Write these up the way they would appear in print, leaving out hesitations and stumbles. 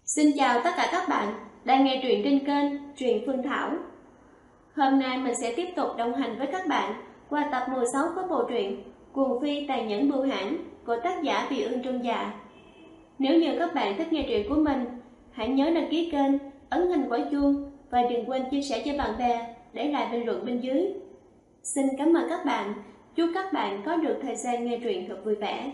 Xin chào tất cả các bạn đang nghe truyện trên kênh Truyện Phương Thảo. Hôm nay mình sẽ tiếp tục đồng hành với các bạn qua tập 16 của bộ truyện Cuồng Phi Tàn Nhẫn Bưu Hãn của tác giả Vị Ương Trung Dạ. Nếu như các bạn thích nghe truyện của mình, hãy nhớ đăng ký kênh, ấn hình quả chuông và đừng quên chia sẻ cho bạn bè, để lại bình luận bên dưới. Xin cảm ơn các bạn, chúc các bạn có được thời gian nghe truyện thật vui vẻ.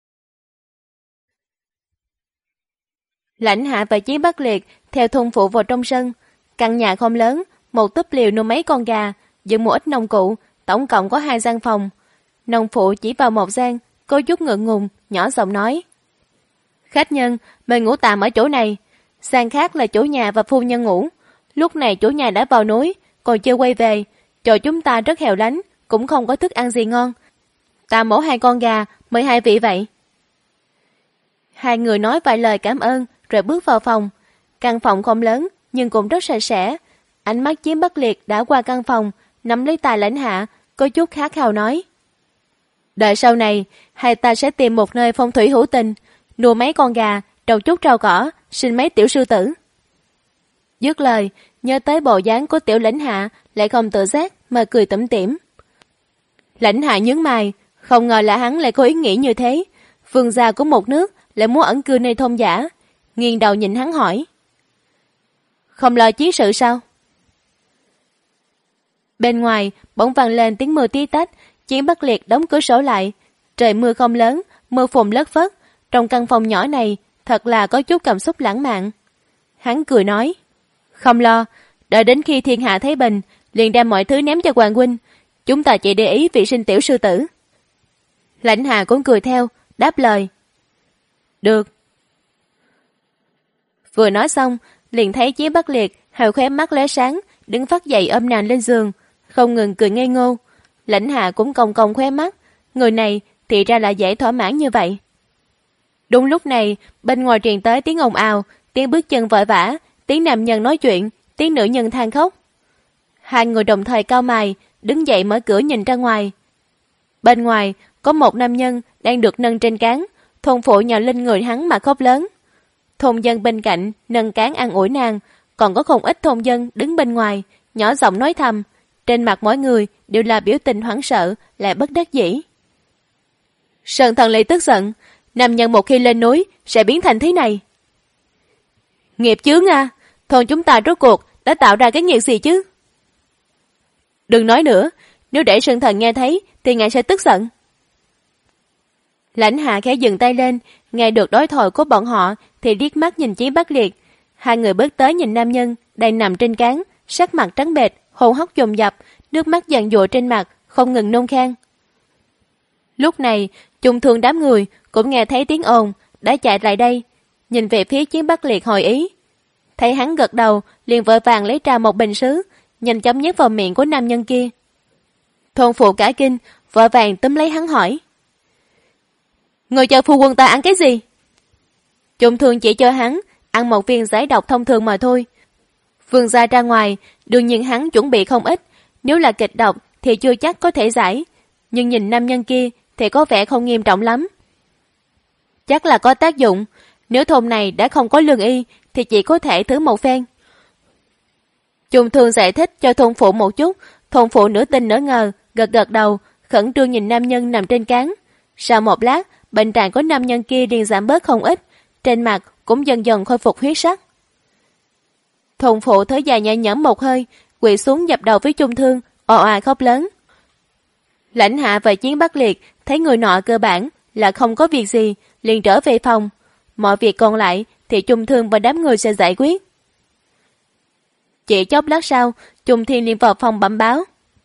Lãnh Hạ và Chí Bắc Liệt theo thôn phụ vào trong sân. Căn nhà không lớn, một túp liều nuôi mấy con gà, dựng một ít nông cụ, tổng cộng có 2 gian phòng. Nông phụ chỉ vào một gian, có chút ngượng ngùng, nhỏ giọng nói: "Khách nhân, mời ngủ tạm ở chỗ này. Gian khác là chủ nhà và phu nhân ngủ. Lúc này chủ nhà đã vào núi, còn chưa quay về. Chỗ chúng ta rất hẻo lánh, cũng không có thức ăn gì ngon. Ta mổ 2 con gà, mời 2 vị vậy." Hai người nói vài lời cảm ơn rồi bước vào phòng. Căn phòng không lớn nhưng cũng rất sạch sẽ. Ánh mắt Chí Bắc Liệt đã qua căn phòng, nắm lấy tay Lãnh Hạ, có chút khát khao nói: "Đợi sau này, hai ta sẽ tìm một nơi phong thủy hữu tình, nuôi mấy con gà, trồng chút rau cỏ, sinh mấy tiểu sư tử." Dứt lời, nhớ tới bộ dáng của tiểu Lãnh Hạ, lại không tự giác mà cười tủm tỉm. Lãnh Hạ nhướng mày, không ngờ là hắn lại có ý nghĩ như thế. Vương gia của một nước lại muốn ẩn cư nơi thôn giả, nghiêng đầu nhìn hắn hỏi: "Không lo chiến sự sao?" Bên ngoài bỗng vang lên tiếng mưa tí tách. Chí Bắc Liệt đóng cửa sổ lại. Trời mưa không lớn, mưa phùn lất phất. Trong căn phòng nhỏ này thật là có chút cảm xúc lãng mạn. Hắn cười nói: "Không lo, đợi đến khi thiên hạ thái bình, liền đem mọi thứ ném cho hoàng huynh. Chúng ta chỉ để ý vị sinh tiểu sư tử." Lãnh Hạ cũng cười theo, đáp lời: "Được." Vừa nói xong, liền thấy Chí Bắc Liệt hai khóe mắt lóe sáng, đứng phắt dậy ôm nàng lên giường, không ngừng cười ngây ngô. Lãnh Hạ cũng cong cong khóe mắt, người này thì ra là dễ thỏa mãn như vậy. Đúng lúc này, bên ngoài truyền tới tiếng ồn ào, tiếng bước chân vội vã, tiếng nam nhân nói chuyện, tiếng nữ nhân than khóc. Hai người đồng thời cau mày, đứng dậy mở cửa nhìn ra ngoài. Bên ngoài có một nam nhân đang được nâng trên cán, thôn phụ nhào lên người hắn mà khóc lớn. Thôn dân bên cạnh nâng cán an ủi nàng, còn có không ít thôn dân đứng bên ngoài, nhỏ giọng nói thầm. Trên mặt mỗi người đều là biểu tình hoảng sợ, lại bất đắc dĩ. Sơn Thần Ly tức giận, nam nhân một khi lên núi sẽ biến thành thế này. Nghiệp chướng à, thôn chúng ta rốt cuộc đã tạo ra cái nghiệp gì chứ? Đừng nói nữa, nếu để Sơn Thần nghe thấy thì ngài sẽ tức giận. Lãnh Hạ khẽ dừng tay lên, nghe được đối thoại của bọn họ thì liếc mắt nhìn Chí Bắc Liệt. Hai người bước tới nhìn nam nhân đang nằm trên cán, sắc mặt trắng bệch, hô hấp dồn dập, nước mắt giàn giụa trên mặt, không ngừng nôn khan. Lúc này, chung thương đám người cũng nghe thấy tiếng ồn, đã chạy lại đây, nhìn về phía Chí Bắc Liệt hỏi ý. Thấy hắn gật đầu, liền vội vàng lấy ra một bình sứ, nhanh chóng nhét vào miệng của nam nhân kia. Thôn phụ cả kinh, vội vàng túm lấy hắn hỏi: "Người cho phu quân ta ăn cái gì?" Chung thương chỉ cho hắn ăn một viên giải độc thông thường mà thôi. Vương gia ra ngoài, đương nhiên hắn chuẩn bị không ít, nếu là kịch độc thì chưa chắc có thể giải, nhưng nhìn nam nhân kia thì có vẻ không nghiêm trọng lắm. Chắc là có tác dụng, nếu thôn này đã không có lương y thì chỉ có thể thử một phen. Chung thương giải thích cho thôn phụ một chút, thôn phụ nửa tin nửa ngờ, gật gật đầu, khẩn trương nhìn nam nhân nằm trên cán. Sau một lát, bệnh trạng của nam nhân kia liền giảm bớt không ít, trên mặt cũng dần dần khôi phục huyết sắc. Thôn phụ thở dài nhẹ nhõm một hơi, quỳ xuống dập đầu với Chung thương, ồ à khóc lớn. Lãnh Hạ và Chí Bắc Liệt thấy người nọ cơ bản là không có việc gì, liền trở về phòng. Mọi việc còn lại thì Chung thương và đám người sẽ giải quyết. Chỉ chốc lát sau, Chung Thiên liền vào phòng bẩm báo: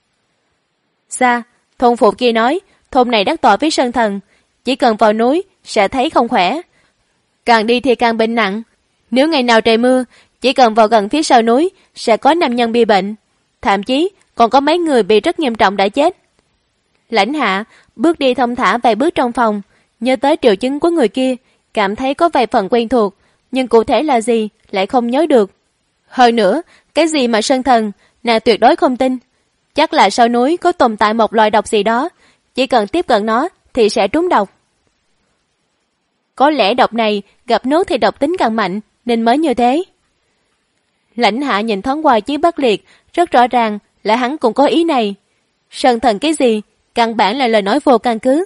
"Dạ, thôn phụ kia nói thôn này đắc tội với Sơn Thần, chỉ cần vào núi sẽ thấy không khỏe, càng đi thì càng bệnh nặng. Nếu ngày nào trời mưa, chỉ cần vào gần phía sau núi sẽ có nam nhân bị bệnh, thậm chí còn có mấy người bị rất nghiêm trọng đã chết." Lãnh Hạ bước đi thông thả vài bước trong phòng, nhớ tới triệu chứng của người kia, cảm thấy có vài phần quen thuộc, nhưng cụ thể là gì lại không nhớ được. Hơn nữa, cái gì mà Sơn Thần, nàng tuyệt đối không tin. Chắc là sau núi có tồn tại một loài độc gì đó, chỉ cần tiếp cận nó thì sẽ trúng độc. Có lẽ độc này gặp nước thì độc tính càng mạnh, nên mới như thế. Lãnh Hạ nhìn thoáng qua Chiến Bắc Liệt, rất rõ ràng là hắn cũng có ý này. Sân thần cái gì, căn bản là lời nói vô căn cứ.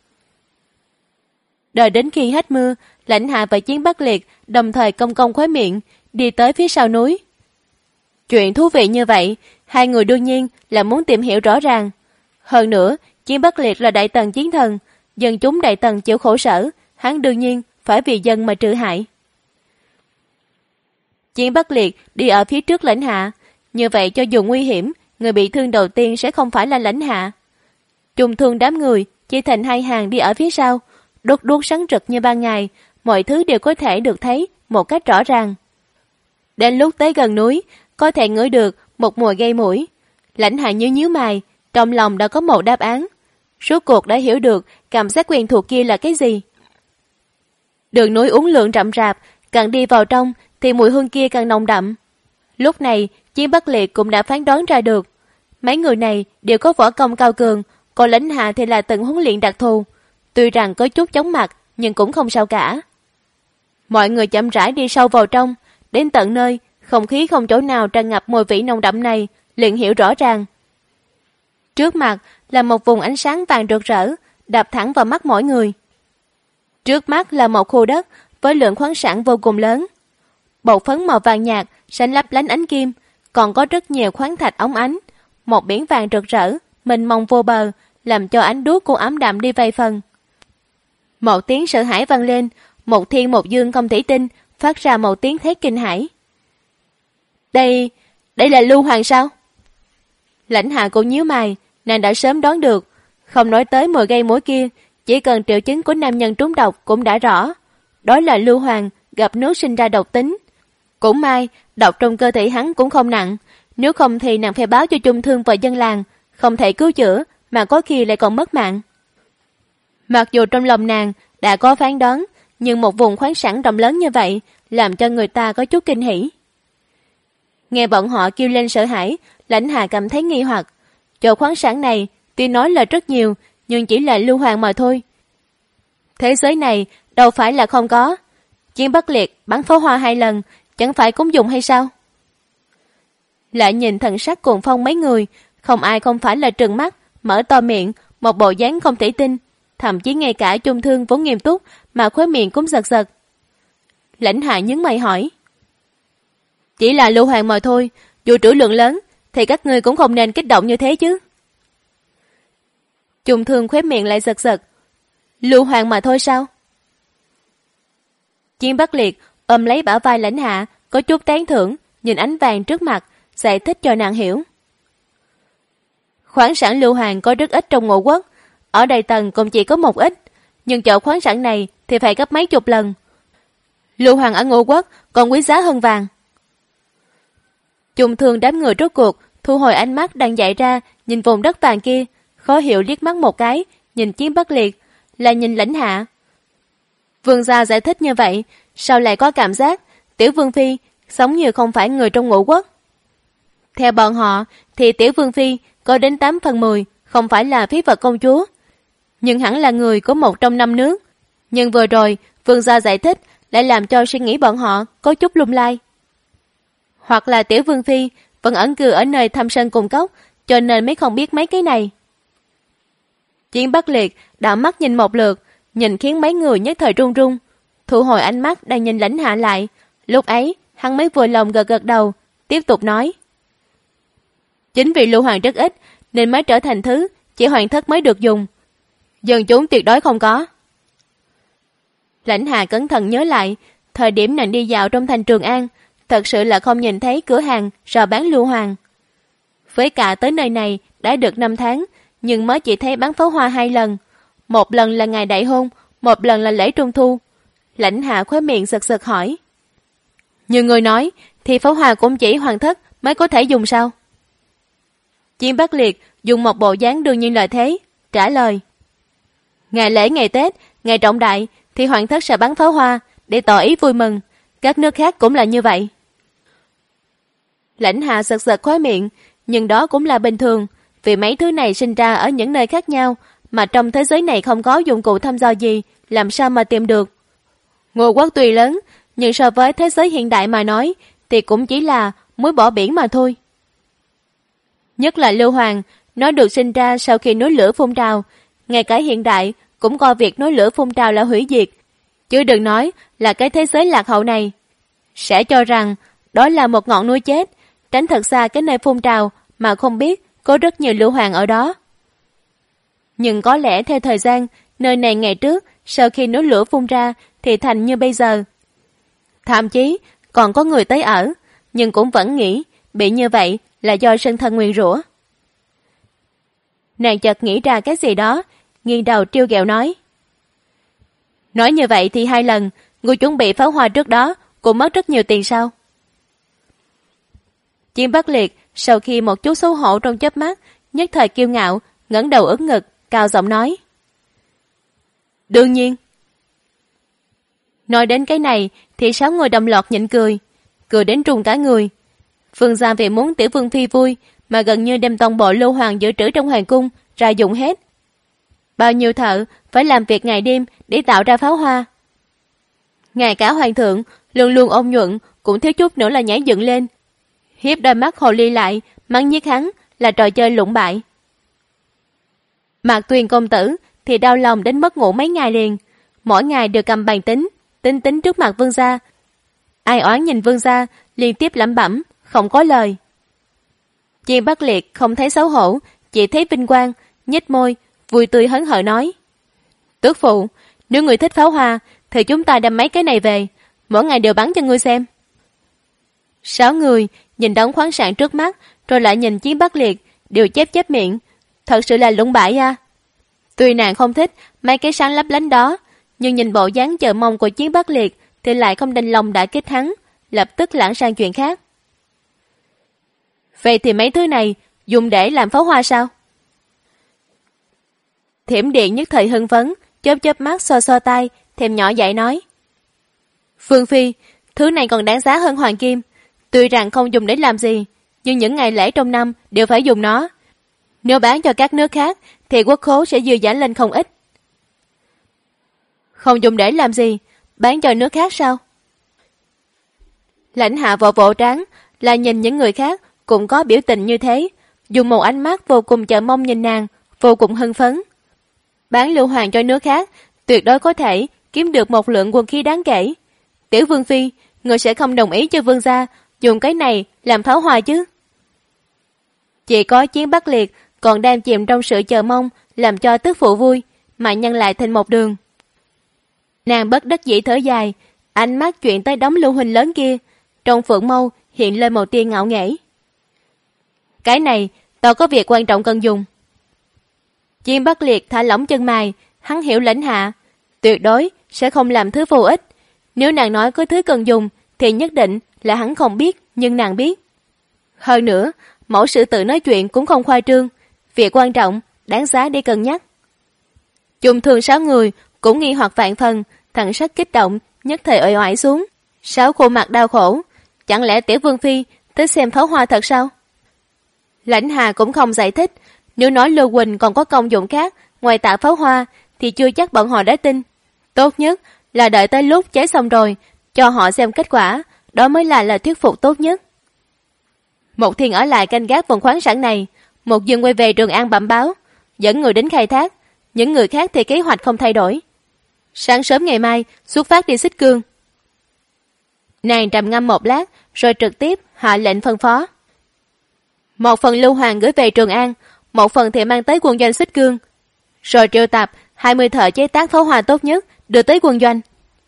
Đợi đến khi hết mưa, Lãnh Hạ và Chiến Bắc Liệt đồng thời cong cong khóe miệng, đi tới phía sau núi. Chuyện thú vị như vậy, hai người đương nhiên là muốn tìm hiểu rõ ràng. Hơn nữa, Chiến Bắc Liệt là đại tần chiến thần, dân chúng đại tần chịu khổ sở, hắn đương nhiên phải vì dân mà trừ hại. Chiến Bắc Liệt đi ở phía trước Lãnh Hạ, như vậy cho dù nguy hiểm, người bị thương đầu tiên sẽ không phải là Lãnh Hạ. Trùng thương đám người chia thành hai hàng đi ở phía sau, đốt đuốc sáng rực như ban ngày, mọi thứ đều có thể được thấy một cách rõ ràng. Đến lúc tới gần núi, có thể ngửi được một mùi gây mũi. Lãnh Hạ nhíu mày, trong lòng đã có một đáp án. Rốt cuộc đã hiểu được cảm giác quen thuộc kia là cái gì. Đường núi uốn lượn rậm rạp, càng đi vào trong thì mùi hương kia càng nồng đậm. Lúc này, Chiến Bắc Liệt cũng đã phán đoán ra được. Mấy người này đều có võ công cao cường, còn Lãnh Hạ thì là từng huấn luyện đặc thù. Tuy rằng có chút chóng mặt, nhưng cũng không sao cả. Mọi người chậm rãi đi sâu vào trong, đến tận nơi, không khí không chỗ nào tràn ngập mùi vị nồng đậm này, liền hiểu rõ ràng. Trước mặt là một vùng ánh sáng vàng rực rỡ, đập thẳng vào mắt mỗi người. Trước mắt là một khu đất với lượng khoáng sản vô cùng lớn. Bột phấn màu vàng nhạt, sáng lấp lánh ánh kim, còn có rất nhiều khoáng thạch óng ánh. Một biển vàng rực rỡ, mênh mông vô bờ, làm cho ánh đuốc của ám đạm đi vài phần. Một tiếng sợ hãi vang lên, một thiên một dương không thể tin, phát ra một tiếng thét kinh hãi. Đây là Lưu Hoàng sao? Lãnh Hạ cũng nhíu mày, nàng đã sớm đoán được, không nói tới mùi gây mũi kia, chỉ cần triệu chứng của nam nhân trúng độc cũng đã rõ. Đó là Lưu Hoàng gặp nước sinh ra độc tính. Cũng may, độc trong cơ thể hắn cũng không nặng, nếu không thì nàng phải báo cho Trung Thương và dân làng, không thể cứu chữa, mà có khi lại còn mất mạng. Mặc dù trong lòng nàng đã có phán đoán, nhưng một vùng khoáng sản rộng lớn như vậy làm cho người ta có chút kinh hỉ. Nghe bọn họ kêu lên sợ hãi, Lãnh Hạ cảm thấy nghi hoặc. Chỗ khoáng sản này tuy nói là rất nhiều, nhưng chỉ là Lưu Hoàng mà thôi. Thế giới này đâu phải là không có. Chiến Bắc Liệt bắn pháo hoa 2 lần, chẳng phải cũng dùng hay sao? Lại nhìn thần sắc cuồng phong mấy người, không ai không phải là trừng mắt, mở to miệng, một bộ dáng không thể tin. Thậm chí ngay cả Trung Thương vốn nghiêm túc mà khóe miệng cũng giật giật. Lãnh Hạ nhướng mày hỏi. Chỉ là Lưu Hoàng mà thôi, dù trữ lượng lớn thì các ngươi cũng không nên kích động như thế chứ. Trung Thương khóe miệng lại giật giật. Lưu Hoàng mà thôi sao? Chiến Bắc Liệt ôm lấy bả vai Lãnh Hạ, có chút tán thưởng, nhìn ánh vàng trước mặt, giải thích cho nàng hiểu. Khoáng sản Lưu Hoàng có rất ít trong Ngũ Quốc, ở Đại Tần cũng chỉ có một ít, nhưng chỗ khoáng sản này thì phải gấp mấy chục lần. Lưu Hoàng ở Ngũ Quốc còn quý giá hơn vàng. Trung Thương đám người rốt cuộc thu hồi ánh mắt đang dại ra, nhìn vùng đất vàng kia, khó hiểu liếc mắt một cái, nhìn Chiến Bắc Liệt, lại nhìn Lãnh Hạ. Vương gia giải thích như vậy, sao lại có cảm giác Tiểu Vương Phi sống như không phải người trong Ngũ Quốc? Theo bọn họ thì Tiểu Vương Phi có đến 8/10 không phải là phí vật công chúa, nhưng hẳn là người của một trong 5 nước. Nhưng vừa rồi Vương gia giải thích lại làm cho suy nghĩ bọn họ có chút lung lay. Hoặc là Tiểu Vương Phi vẫn ẩn cư ở nơi thâm sơn cùng cốc, cho nên mới không biết mấy cái này. Chiến Bắc Liệt đảo mắt nhìn một lượt, nhìn khiến mấy người nhất thời run run, thu hồi ánh mắt đang nhìn Lãnh Hạ lại. Lúc ấy hắn mới vui lòng gật gật đầu, tiếp tục nói. Chính vì Lưu Hoàng rất ít nên mới trở thành thứ chỉ hoàng thất mới được dùng, dân chúng tuyệt đối không có. Lãnh Hạ cẩn thận nhớ lại, thời điểm nàng đi dạo trong thành Trường An, thật sự là không nhìn thấy cửa hàng rao bán Lưu Hoàng. Với cả tới nơi này đã được 5 tháng, nhưng mới chỉ thấy bắn pháo hoa 2 lần. Một lần là ngày đại hôn, một lần là lễ trung thu. Lãnh Hạ khóe miệng giật giật hỏi. Như người nói, thì pháo hoa cũng chỉ hoàng thất mới có thể dùng sao? Chiến Bắc Liệt dùng một bộ dáng đương nhiên lợi thế, trả lời. Ngày lễ, ngày Tết, ngày trọng đại thì hoàng thất sẽ bắn pháo hoa để tỏ ý vui mừng. Các nước khác cũng là như vậy. Lãnh Hạ giật giật khóe miệng, nhưng đó cũng là bình thường, vì mấy thứ này sinh ra ở những nơi khác nhau, mà trong thế giới này không có dụng cụ thăm dò gì, làm sao mà tìm được. Ngũ Quốc tuy lớn, nhưng so với thế giới hiện đại mà nói thì cũng chỉ là muối bỏ biển mà thôi. Nhất là Lưu Hoàng, nó được sinh ra sau khi núi lửa phun trào, ngay cả hiện đại cũng coi việc núi lửa phun trào là hủy diệt, chứ đừng nói là cái thế giới lạc hậu này. Sẽ cho rằng đó là một ngọn núi chết, tránh thật xa cái nơi phun trào mà không biết có rất nhiều Lưu Hoàng ở đó. Nhưng có lẽ theo thời gian, nơi này ngày trước sau khi núi lửa phun ra thì thành như bây giờ. Thậm chí còn có người tới ở, nhưng cũng vẫn nghĩ bị như vậy là do sinh thân nguyền rủa. Nàng chợt nghĩ ra cái gì đó, nghiêng đầu trêu ghẹo nói. Nói như vậy thì 2 lần, ngươi chuẩn bị pháo hoa trước đó cũng mất rất nhiều tiền sao? Chiến Bắc Liệt sau khi một chút xấu hổ trong chớp mắt, nhất thời kiêu ngạo, ngẩng đầu ưỡn ngực, cao giọng nói. Đương nhiên. Nói đến cái này thì 6 người đồng loạt nhịn cười đến run cả người. Phương gia vì muốn tiểu vương phi vui mà gần như đem toàn bộ Lưu Hoàng dự trữ trong hoàng cung ra dùng hết. Bao nhiêu thợ phải làm việc ngày đêm để tạo ra pháo hoa. Ngay cả hoàng thượng luôn luôn ôn nhuận cũng thiếu chút nữa là nhảy dựng lên, hiếp đôi mắt hồ ly lại, mắng nhiếc hắn là trò chơi lụng bại. Mạc Tuyền công tử thì đau lòng đến mất ngủ mấy ngày liền, mỗi ngày đều cầm bàn tính trước mặt vương gia. Ai oán nhìn vương gia liên tiếp lẩm bẩm, không có lời. Chiến Bắc Liệt không thấy xấu hổ, chỉ thấy vinh quang, nhếch môi, vui tươi hớn hở nói. Tước phụ, nếu người thích pháo hoa thì chúng ta đem mấy cái này về, mỗi ngày đều bắn cho ngươi xem. 6 người nhìn đống khoáng sản trước mắt, rồi lại nhìn Chiến Bắc Liệt, đều chép miệng. Thật sự là lũng bại à. Tuy nàng không thích mấy cái sáng lấp lánh đó, nhưng nhìn bộ dáng chờ mong của Chiến Bắc Liệt thì lại không đành lòng đã kích hắn, lập tức lãng sang chuyện khác. Vậy thì mấy thứ này dùng để làm pháo hoa sao? Thiểm Điện nhất thời hưng phấn, chớp mắt xoa tay, thèm nhỏ dại nói. Phương Phi, thứ này còn đáng giá hơn hoàng kim. Tuy rằng không dùng để làm gì, nhưng những ngày lễ trong năm đều phải dùng nó. Nếu bán cho các nước khác thì quốc khố sẽ dư giả lên không ít. Không dùng để làm gì, bán cho nước khác sao? Lãnh Hạ vỗ trán, là nhìn những người khác cũng có biểu tình như thế, dùng một ánh mắt vô cùng chờ mong nhìn nàng, vô cùng hưng phấn. Bán Lưu Hoàng cho nước khác, tuyệt đối có thể kiếm được một lượng quân khí đáng kể. Tiểu Vương Phi, người sẽ không đồng ý cho vương gia dùng cái này làm pháo hoa chứ? Chỉ có Chiến Bắc Liệt còn đang chìm trong sự chờ mong làm cho tức phụ vui, mà nhân lại thành một đường. Nàng bất đắc dĩ thở dài, ánh mắt chuyển tới đống lưu huỳnh lớn kia, trong phượng mâu hiện lên một tia ngạo nghễ. Cái này, tao có việc quan trọng cần dùng. Chiến Bắc Liệt thả lỏng chân mày, hắn hiểu Lãnh Hạ tuyệt đối sẽ không làm thứ vô ích. Nếu nàng nói có thứ cần dùng thì nhất định là hắn không biết, nhưng nàng biết. Hơn nữa, mẫu sự tự nói chuyện cũng không khoa trương, việc quan trọng, đáng giá để cân nhắc. Chung thường 6 người cũng nghi hoặc vạn phần, thần sắc kích động, nhất thời uể oải xuống. 6 khuôn mặt đau khổ, chẳng lẽ Tiểu Vương Phi tới xem pháo hoa thật sao? Lãnh Hà cũng không giải thích, nếu nói Lưu Huỳnh còn có công dụng khác ngoài tạo pháo hoa thì chưa chắc bọn họ đã tin. Tốt nhất là đợi tới lúc cháy xong rồi, cho họ xem kết quả, đó mới là thuyết phục tốt nhất. Một Thiên ở lại canh gác vùng khoáng sản này, Một Dương quay về Trường An bẩm báo, dẫn người đến khai thác, những người khác thì kế hoạch không thay đổi. Sáng sớm ngày mai xuất phát đi Xích Cương. Nàng trầm ngâm một lát, rồi trực tiếp hạ lệnh phân phó. Một phần Lưu Hoàng gửi về Trường An, một phần thì mang tới quân doanh Xích Cương, rồi triệu tập 20 thợ chế tác pháo hoa tốt nhất đưa tới quân doanh.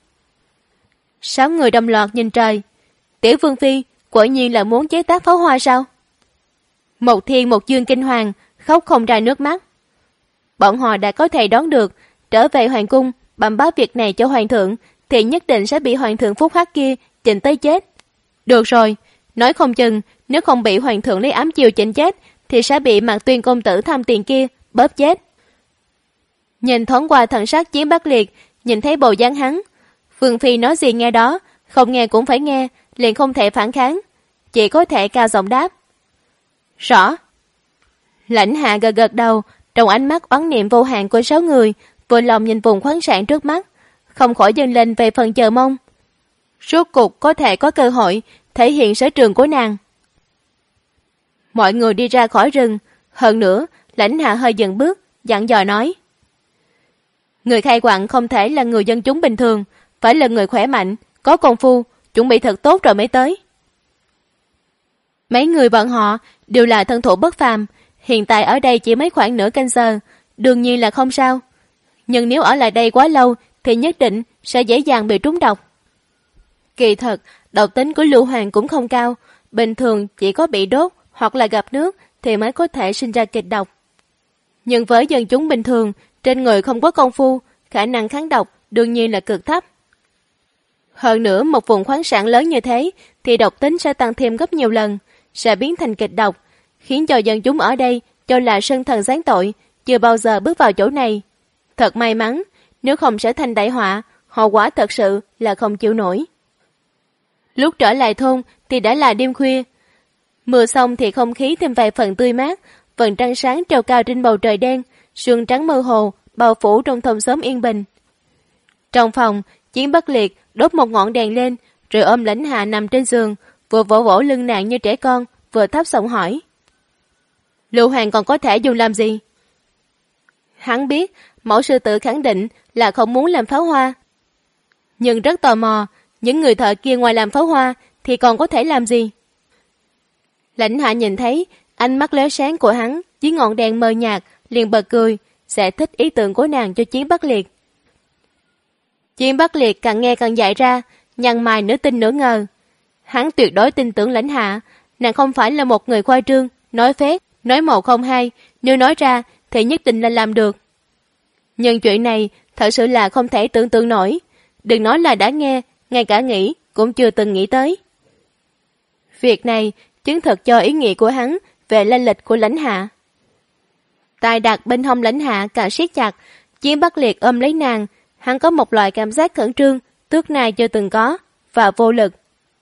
6 người đồng loạt nhìn trời. Tiểu Vương Phi quả nhiên là muốn chế tác pháo hoa sao? Một Thiên Một Dương kinh hoàng, khóc không ra nước mắt. Bọn họ đã có thể đoán được, trở về hoàng cung bẩm báo việc này cho hoàng thượng thì nhất định sẽ bị hoàng thượng phúc hắc kia chỉnh tới chết. Được rồi, nói không chừng nếu không bị hoàng thượng lấy ám chiều chỉnh chết thì sẽ bị Mạc Tuyên công tử tham tiền kia bóp chết. Nhìn thoáng qua thần sắc Chiến Bắc Liệt, nhìn thấy bộ dáng hắn, Vương Phi nói gì nghe đó, không nghe cũng phải nghe, liền không thể phản kháng, chỉ có thể cao giọng đáp. Rõ. Lãnh Hạ gật đầu, trong ánh mắt oán niệm vô hạn của 6 người, vừa lòng nhìn vùng khoáng sản trước mắt, không khỏi dâng lên về phần chờ mong. Rốt cuộc có thể có cơ hội thể hiện sở trường của nàng. Mọi người đi ra khỏi rừng. Hơn nữa, Lãnh Hạ hơi dừng bước, dặn dò nói. Người khai quặng không thể là người dân chúng bình thường, phải là người khỏe mạnh, có công phu, chuẩn bị thật tốt rồi mới tới. Mấy người bọn họ đều là thân thủ bất phàm, hiện tại ở đây chỉ mấy khoảng nửa canh giờ, đương nhiên là không sao. Nhưng nếu ở lại đây quá lâu thì nhất định sẽ dễ dàng bị trúng độc. Kỳ thật, độc tính của Lưu Hoàng cũng không cao, bình thường chỉ có bị đốt hoặc là gặp nước thì mới có thể sinh ra kịch độc. Nhưng với dân chúng bình thường, trên người không có công phu, khả năng kháng độc đương nhiên là cực thấp. Hơn nữa, một vùng khoáng sản lớn như thế thì độc tính sẽ tăng thêm gấp nhiều lần, sẽ biến thành kịch độc, khiến cho dân chúng ở đây cho là sân thần giáng tội, chưa bao giờ bước vào chỗ này. Thật may mắn, nếu không sẽ thành đại họa, hậu quả thật sự là không chịu nổi. Lúc trở lại thôn thì đã là đêm khuya. Mưa xong thì không khí thêm vài phần tươi mát, vầng trăng sáng treo cao trên bầu trời đen, sương trắng mơ hồ, bao phủ trong thôn xóm yên bình. Trong phòng, Chiến Bất Liệt đốt một ngọn đèn lên, rồi ôm Lãnh Hạ nằm trên giường, vừa vỗ vỗ lưng nàng như trẻ con, vừa thấp giọng hỏi. Lưu Hoàng còn có thể dùng làm gì? Hắn biết, mẫu sư tử khẳng định là không muốn làm pháo hoa. Nhưng rất tò mò, những người thợ kia ngoài làm pháo hoa thì còn có thể làm gì? Lãnh Hạ nhìn thấy ánh mắt lóe sáng của hắn dưới ngọn đèn mờ nhạt, liền bật cười, giải thích ý tưởng của nàng cho Chiến Bất Liệt. Chiến Bất Liệt càng nghe càng dại ra, nhăn mày nửa tin nửa ngờ. Hắn tuyệt đối tin tưởng Lãnh Hạ, nàng không phải là một người khoa trương, nói phét, nói một không hai, nếu nói ra thì nhất định là làm được. Nhưng chuyện này thật sự là không thể tưởng tượng nổi, đừng nói là đã nghe, ngay cả nghĩ cũng chưa từng nghĩ tới. Việc này chứng thực cho ý nghĩ của hắn về lai lịch của Lãnh Hạ. Tay đặt bên hông Lãnh Hạ càng siết chặt, Chiến Bất Liệt ôm lấy nàng, hắn có một loại cảm giác khẩn trương trước nay chưa từng có, và vô lực.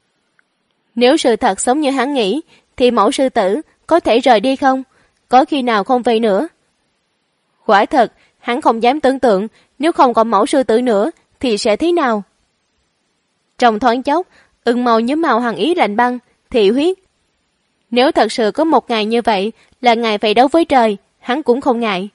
Nếu sự thật giống như hắn nghĩ, thì mẫu sư tử có thể rời đi không? Có khi nào không vậy nữa? Quả thật, hắn không dám tưởng tượng nếu không còn mẫu sư tử nữa thì sẽ thế nào? Trong thoáng chốc, ửng màu như màu hàn ý lạnh băng, thị huyết. Nếu thật sự có một ngày như vậy là ngày phải đấu với trời, hắn cũng không ngại.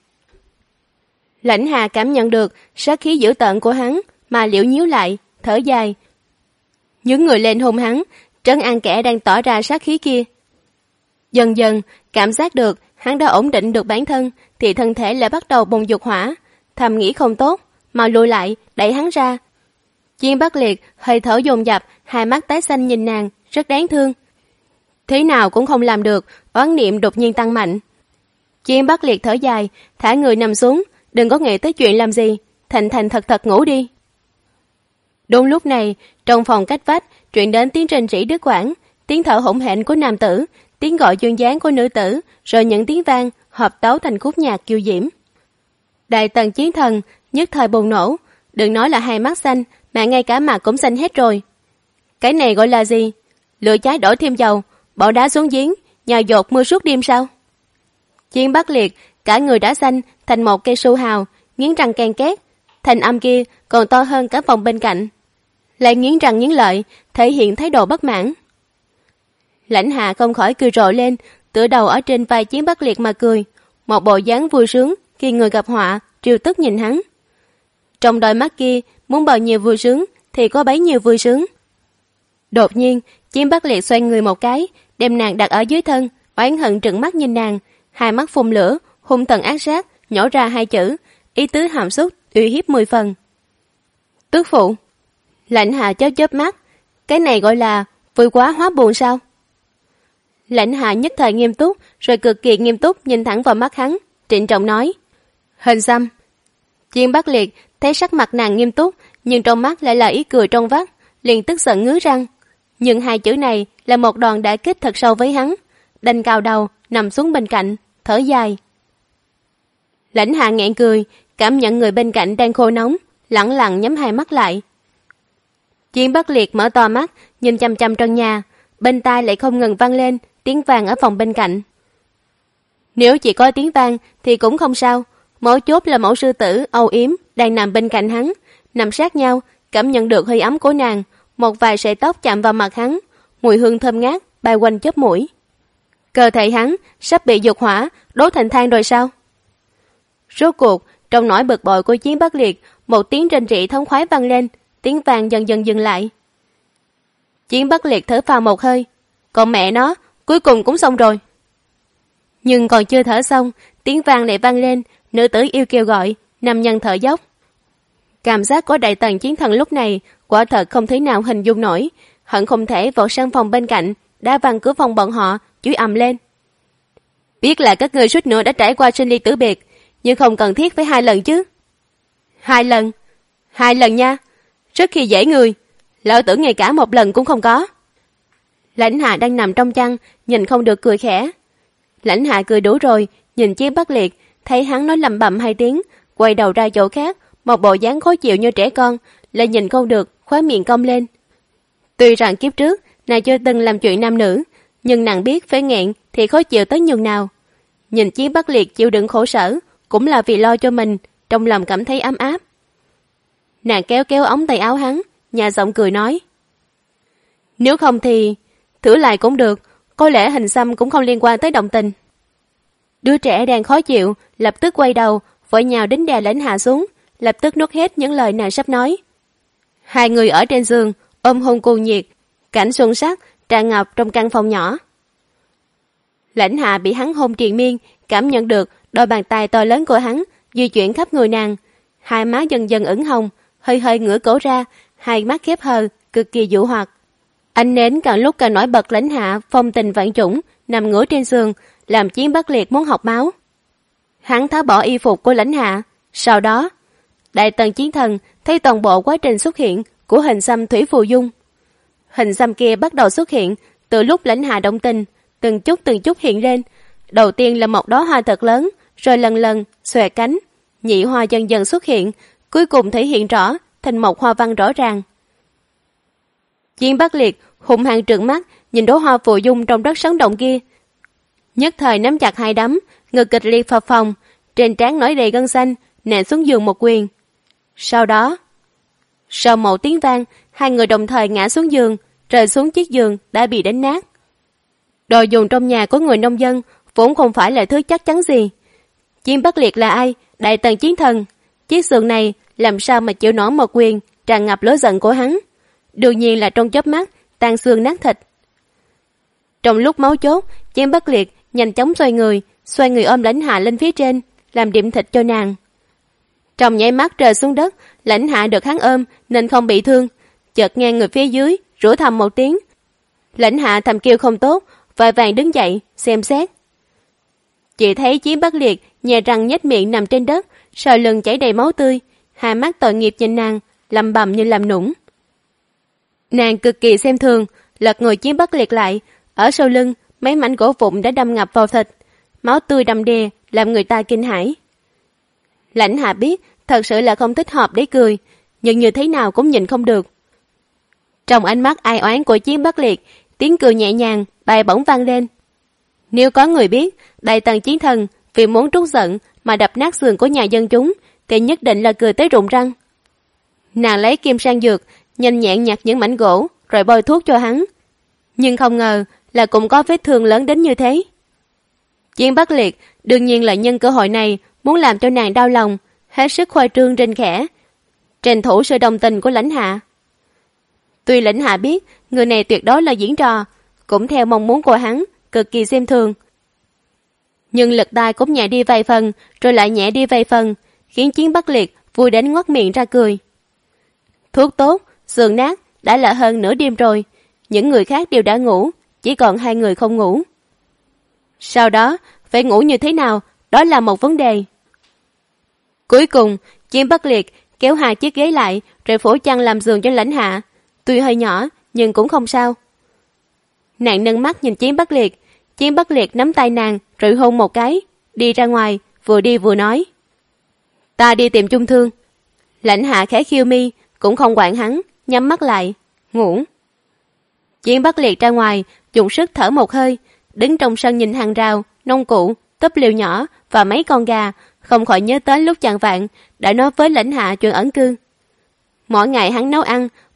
Lãnh Hà cảm nhận được sát khí dữ tợn của hắn mà liễu nhíu lại, thở dài. Những người lên hôn hắn, trấn an kẻ đang tỏ ra sát khí kia. Dần dần, cảm giác được hắn đã ổn định được bản thân thì thân thể lại bắt đầu bùng dục hỏa, thầm nghĩ không tốt, mà lùi lại, đẩy hắn ra. Chiến Bất Liệt hơi thở dồn dập, hai mắt tái xanh nhìn nàng, rất đáng thương. Thế nào cũng không làm được, oán niệm đột nhiên tăng mạnh. Chiến Bất Liệt thở dài, thả người nằm xuống, đừng có nghĩ tới chuyện làm gì, thành thành thật thật ngủ đi. Đúng lúc này, trong phòng cách vách truyền đến tiếng rên rỉ đứt quãng, tiếng thở hổn hển của nam tử, tiếng gọi duyên dáng của nữ tử, rồi những tiếng vang hợp tấu thành khúc nhạc kiêu diễm. Đại tần chiến thần nhất thời bùng nổ, đừng nói là hai mắt xanh, mà ngay cả mặt cũng xanh hết rồi. Cái này gọi là gì? Lửa cháy đổ thêm dầu, bỏ đá xuống giếng, nhào dột mưa suốt đêm sao? Chiến Bất Liệt cả người đã xanh thành một cây su hào, nghiến răng ken két, thanh âm kia còn to hơn cả phòng bên cạnh, lại nghiến răng nghiến lợi, thể hiện thái độ bất mãn. Lãnh Hạ không khỏi cười rộ lên, tựa đầu ở trên vai Chiến Bất Liệt mà cười, một bộ dáng vui sướng khi người gặp họa, trêu tức nhìn hắn. Trong đôi mắt kia muốn bao nhiêu vui sướng thì có bấy nhiêu vui sướng. Đột nhiên, Chiến Bất Liệt xoay người một cái, đem nàng đặt ở dưới thân, oán hận trừng mắt nhìn nàng, hai mắt phun lửa, hung tợn ác sát, nhổ ra hai chữ, ý tứ hàm xúc, uy hiếp 10 phần. Tước phụ. Lãnh Hạ chớp chớp mắt, cái này gọi là vui quá hóa buồn sao? Lãnh Hạ nhất thời nghiêm túc, rồi cực kỳ nghiêm túc nhìn thẳng vào mắt hắn, trịnh trọng nói: Hình xăm. Chiến Bất Liệt thấy sắc mặt nàng nghiêm túc, nhưng trong mắt lại là ý cười trong vắt, liền tức giận ngứa răng. Nhưng hai chữ này là một đòn đả kích thật sâu với hắn, đành cào đầu, nằm xuống bên cạnh, thở dài. Lãnh Hạ nghẹn cười, cảm nhận người bên cạnh đang khô nóng, lẳng lặng nhắm hai mắt lại. Chiến Bất Liệt mở to mắt, nhìn chăm chăm trong nhà, bên tai lại không ngừng vang lên tiếng vang ở phòng bên cạnh. Nếu chỉ có tiếng vang thì cũng không sao, mấu chốt là mẫu sư tử âu yếm đang nằm bên cạnh hắn, nằm sát nhau, cảm nhận được hơi ấm của nàng, một vài sợi tóc chạm vào mặt hắn, mùi hương thơm ngát bay quanh chóp mũi. Cơ thể hắn sắp bị dục hỏa đốt thành than rồi sao? Rốt cuộc, trong nỗi bực bội của Chiến Bắc Liệt, một tiếng rên rỉ thống khoái vang lên, tiếng vang dần dần dừng lại. Chiến Bắc Liệt thở phào một hơi, còn mẹ nó, cuối cùng cũng xong rồi. Nhưng còn chưa thở xong, tiếng vang lại vang lên, nữ tử yêu kêu gọi, nam nhân thở dốc. Cảm giác của Đại Tần Chiến Thần lúc này quả thật không thể nào hình dung nổi, hận không thể vọt sang phòng bên cạnh, đá văng cửa phòng bọn họ, chửi ầm lên. Biết là các ngươi suýt nữa đã trải qua sinh ly tử biệt, nhưng không cần thiết phải 2 lần chứ. 2 lần? 2 lần nha, rất khi dễ người, lỡ tưởng ngay cả 1 lần cũng không có. Lãnh Hạ đang nằm trong chăn, nhìn không được cười khẽ. Lãnh Hạ cười đủ rồi, nhìn Chiến Bắc Liệt, thấy hắn nói lầm bầm 2 tiếng, quay đầu ra chỗ khác, một bộ dáng khó chịu như trẻ con, lại nhìn không được, khóe miệng cong lên. Tuy rằng kiếp trước, nàng chưa từng làm chuyện nam nữ, nhưng nàng biết phải nghẹn thì khó chịu tới nhường nào. Nhìn Chiến Bắc Liệt chịu đựng khổ sở, cũng là vì lo cho mình, trong lòng cảm thấy ấm áp. Nàng kéo kéo ống tay áo hắn, nhà giọng cười nói. Nếu không thì, thử lại cũng được, có lẽ hình xăm cũng không liên quan tới đồng tình. Đứa trẻ đang khó chịu, lập tức quay đầu, vội nhào đến đè Lãnh Hạ xuống, lập tức nuốt hết những lời nàng sắp nói. 2 người ở trên giường, ôm hôn cuồng nhiệt, cảnh xuân sắc tràn ngập trong căn phòng nhỏ. Lãnh Hạ bị hắn hôn triền miên, cảm nhận được đôi bàn tay to lớn của hắn di chuyển khắp người nàng, hai má dần dần ửng hồng, hơi hơi ngửa cổ ra, hai mắt khép hờ, cực kỳ dụ hoặc. Ánh nến càng lúc càng nổi bật. Lãnh Hạ phong tình vạn chủng nằm ngửa trên giường, làm Chiến Bắc Liệt muốn học máu. Hắn tháo bỏ y phục của Lãnh Hạ, sau đó Đại Tần Chiến Thần thấy toàn bộ quá trình xuất hiện của hình xăm Thủy Phù Dung. Hình xăm kia bắt đầu xuất hiện từ lúc Lãnh Hạ động tình, từng chút hiện lên. Đầu tiên là một đóa hoa thật lớn, rồi lần lần xòe cánh, nhị hoa dần dần xuất hiện, cuối cùng thể hiện rõ thành một hoa văn rõ ràng. Chiến Bắc Liệt hung hăng trợn mắt nhìn đóa hoa phù dung trong đất sống động kia, nhất thời nắm chặt hai đấm, ngực kịch liệt phập phồng, trên trán nổi đầy gân xanh, nện xuống giường một quyền. Sau đó, sau một tiếng vang, 2 người đồng thời ngã xuống giường, rơi xuống chiếc giường đã bị đánh nát. Đồ dùng trong nhà của người nông dân vốn không phải là thứ chắc chắn gì. Chiến Bắc Liệt là ai? Đại Tần Chiến Thần. Chiếc giường này làm sao mà chịu nổi một quyền tràn ngập lửa giận của hắn? Đương nhiên là trong chớp mắt tan xương nát thịt. Trong lúc máu chốt, Chiến Bắc Liệt nhanh chóng xoay người ôm Lãnh Hạ lên phía trên, làm điểm thịt cho nàng. Trong nháy mắt rơi xuống đất, Lãnh Hạ được hắn ôm nên không bị thương, chợt nghe người phía dưới rủa thầm một tiếng. Lãnh Hạ thầm kêu không tốt, vội vàng đứng dậy xem xét. Chỉ thấy Chiến Bắc Liệt nhè răng nhếch miệng nằm trên đất, sờ lưng chảy đầy máu tươi, hai mắt tội nghiệp nhìn nàng, lẩm bẩm như làm nũng. Nàng cực kỳ xem thường, lật người Chiến Bắc Liệt lại, ở sau lưng mấy mảnh gỗ vụn đã đâm ngập vào thịt, máu tươi đầm đìa làm người ta kinh hãi. Lãnh Hạ biết thật sự là không thích hợp để cười, nhưng như thế nào cũng nhìn không được. Trong ánh mắt ai oán của Chiến Bắc Liệt, tiếng cười nhẹ nhàng bay bổng vang lên. Nếu có người biết Đại Tần Chiến Thần vì muốn trút giận mà đập nát giường của nhà dân chúng, thì nhất định là cười tới rụng răng. Nàng lấy kim sang dược, nhanh nhẹn nhặt những mảnh gỗ rồi bôi thuốc cho hắn, nhưng không ngờ là cũng có vết thương lớn đến như thế. Chiến Bắc Liệt đương nhiên là nhân cơ hội này muốn làm cho nàng đau lòng, hết sức khoa trương rên khẽ, tranh thủ sự đồng tình của Lãnh Hạ. Tuy Lãnh Hạ biết người này tuyệt đối là diễn trò, cũng theo mong muốn của hắn, cực kỳ xem thường, nhưng lực tay cũng nhẹ đi vài phần, rồi lại nhẹ đi vài phần, khiến Chiến Bắc Liệt vui đến ngoác miệng ra cười. Thuốc tốt, giường nát, đã là hơn nửa đêm rồi, những người khác đều đã ngủ, chỉ còn 2 người không ngủ. Sau đó, phải ngủ như thế nào, đó là một vấn đề. Cuối cùng, Chiến Bắc Liệt kéo 2 chiếc ghế lại, rồi phủ chăn làm giường cho Lãnh Hạ, tuy hơi nhỏ, nhưng cũng không sao. Nàng nâng mắt nhìn Chiến Bắc Liệt, Chiến Bắc Liệt nắm tay nàng, rồi hôn một cái, đi ra ngoài, vừa đi vừa nói. Ta đi tìm Trung Thương. Lãnh Hạ khẽ khiêu mi, cũng không quản hắn, nhắm mắt lại, ngủ. Chiến Bắc Liệt ra ngoài, dùng sức thở một hơi, đứng trong sân nhìn hàng rào, nông cụ, túp lều nhỏ và mấy con gà, không khỏi nhớ tới lúc chạng vạng đã nói với Lãnh Hạ chuyện ẩn cư. Mỗi ngày hắn nấu ăn,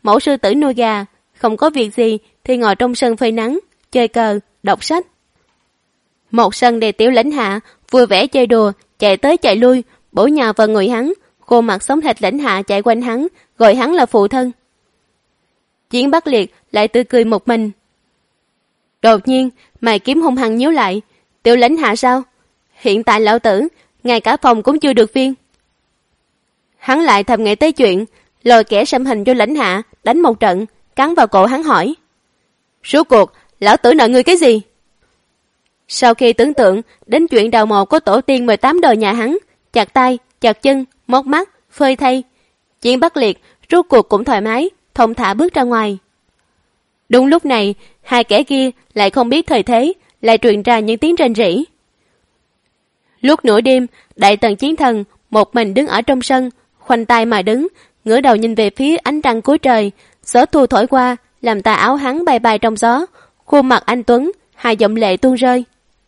mẫu sư tử nuôi gà, không có việc gì thì ngồi trong sân phơi nắng, chơi cờ, đọc sách. Một sân đầy Tiểu Lãnh Hạ vui vẻ chơi đùa, chạy tới chạy lui, bổ nhào vào người hắn, khuôn mặt sống thịt Lãnh Hạ chạy quanh hắn, gọi hắn là phụ thân. Chiến Bắc Liệt lại tươi cười một mình. Đột nhiên, mày kiếm hung hăng nhíu lại. Tiểu Lãnh Hạ sao? Hiện tại lão tử, ngay cả phòng cũng chưa được viên. Hắn lại thầm nghĩ tới chuyện, lôi kẻ xăm hình cho Lãnh Hạ, đánh một trận, cắn vào cổ hắn hỏi. Rốt cuộc, lão tử nợ ngươi cái gì? Sau khi tưởng tượng đến chuyện đào mộ có tổ tiên 18 đời nhà hắn, chặt tay, chặt chân, móc mắt, phơi thây, Chiến Bắc Liệt rốt cuộc cũng thoải mái, thông thả bước ra ngoài. Đúng lúc này, hai kẻ kia lại không biết thời thế, lại truyền ra những tiếng rên rỉ. Lúc nửa đêm, Đại Tần Chiến Thần một mình đứng ở trong sân, khoanh tay mà đứng, ngửa đầu nhìn về phía ánh trăng cuối trời, gió thu thổi qua, làm tà áo hắn bay bay trong gió, khuôn mặt anh tuấn, hai dòng lệ tuôn rơi.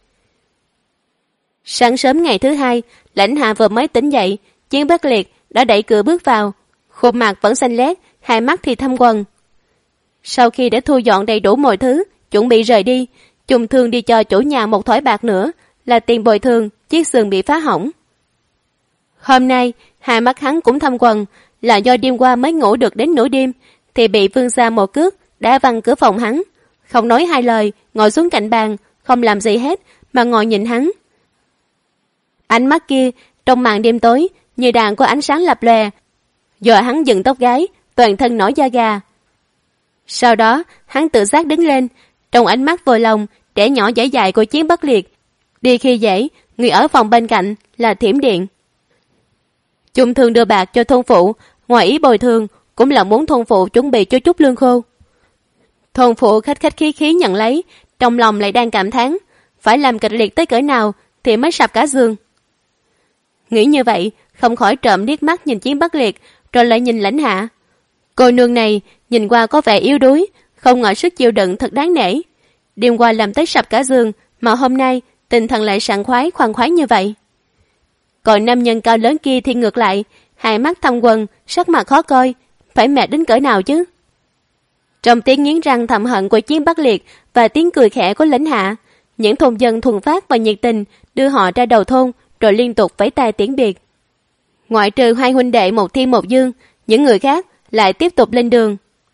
Sáng sớm ngày thứ hai, Lãnh Hạ vừa mới tỉnh dậy, Chiến Bắc Liệt đã đẩy cửa bước vào, khuôn mặt vẫn xanh lét, hai mắt thì thâm quầng. Sau khi đã thu dọn đầy đủ mọi thứ, chuẩn bị rời đi, Trùng Thương đi cho chủ nhà một thỏi bạc nữa, là tiền bồi thường chiếc giường bị phá hỏng. Hôm nay, hai mắt hắn cũng thâm quầng, là do đêm qua mới ngủ được đến nửa đêm, thì bị Vương Gia một cước đá văng cửa phòng hắn, không nói hai lời, ngồi xuống cạnh bàn, không làm gì hết, mà ngồi nhìn hắn. Ánh mắt kia, trong màn đêm tối, như đàn có ánh sáng lập lòe, dọa hắn dựng tóc gáy, toàn thân nổi da gà. Sau đó, hắn tự giác đứng lên, trong ánh mắt vừa lòng, trẻ nhỏ dễ dại của Chiến Bắc Liệt. Đi khi dễ, người ở phòng bên cạnh là Thiểm Điện. Trùng Thương đưa bạc cho thôn phụ, ngoài ý bồi thường, cũng là muốn thôn phụ chuẩn bị cho chút lương khô. Thôn phụ khách khách khí khí nhận lấy, trong lòng lại đang cảm thán, phải làm kịch liệt tới cỡ nào thì mới sập cả giường. Nghĩ như vậy, không khỏi trộm liếc mắt nhìn Chiến Bắc Liệt, rồi lại nhìn Lãnh Hạ. Cô nương này nhìn qua có vẻ yếu đuối, không ngờ sức chịu đựng thật đáng nể. Đêm qua làm tới sập cả giường, mà hôm nay tinh thần lại sảng khoái khoan khoái như vậy. Còn nam nhân cao lớn kia thì ngược lại, hai mắt thâm quầng, sắc mặt khó coi, phải mệt đến cỡ nào chứ? Trong tiếng nghiến răng thầm hận của Chiến Bắc Liệt và tiếng cười khẽ của Lãnh Hạ, những thôn dân thuần phát và nhiệt tình đưa họ ra đầu thôn, rồi liên tục vẫy tay tiễn biệt. Ngoại trừ hai huynh đệ một Thiên một Dương, những người khác lại tiếp tục lên đường.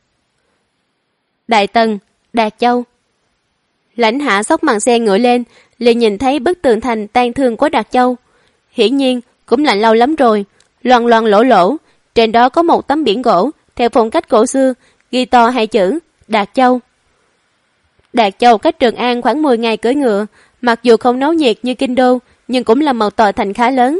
Đại Tần, Đạt Châu. Lãnh Hạ xốc màn xe ngựa lên, liền nhìn thấy bức tường thành tang thương của Đạt Châu. Hiển nhiên cũng là lâu lắm rồi, loằng loằng lỗ lỗ, trên đó có một tấm biển gỗ theo phong cách cổ xưa, ghi to hai chữ Đạt Châu. Đạt Châu cách Trường An khoảng 10 ngày cưỡi ngựa, mặc dù không náo nhiệt như Kinh Đô, nhưng cũng là một tòa thành khá lớn.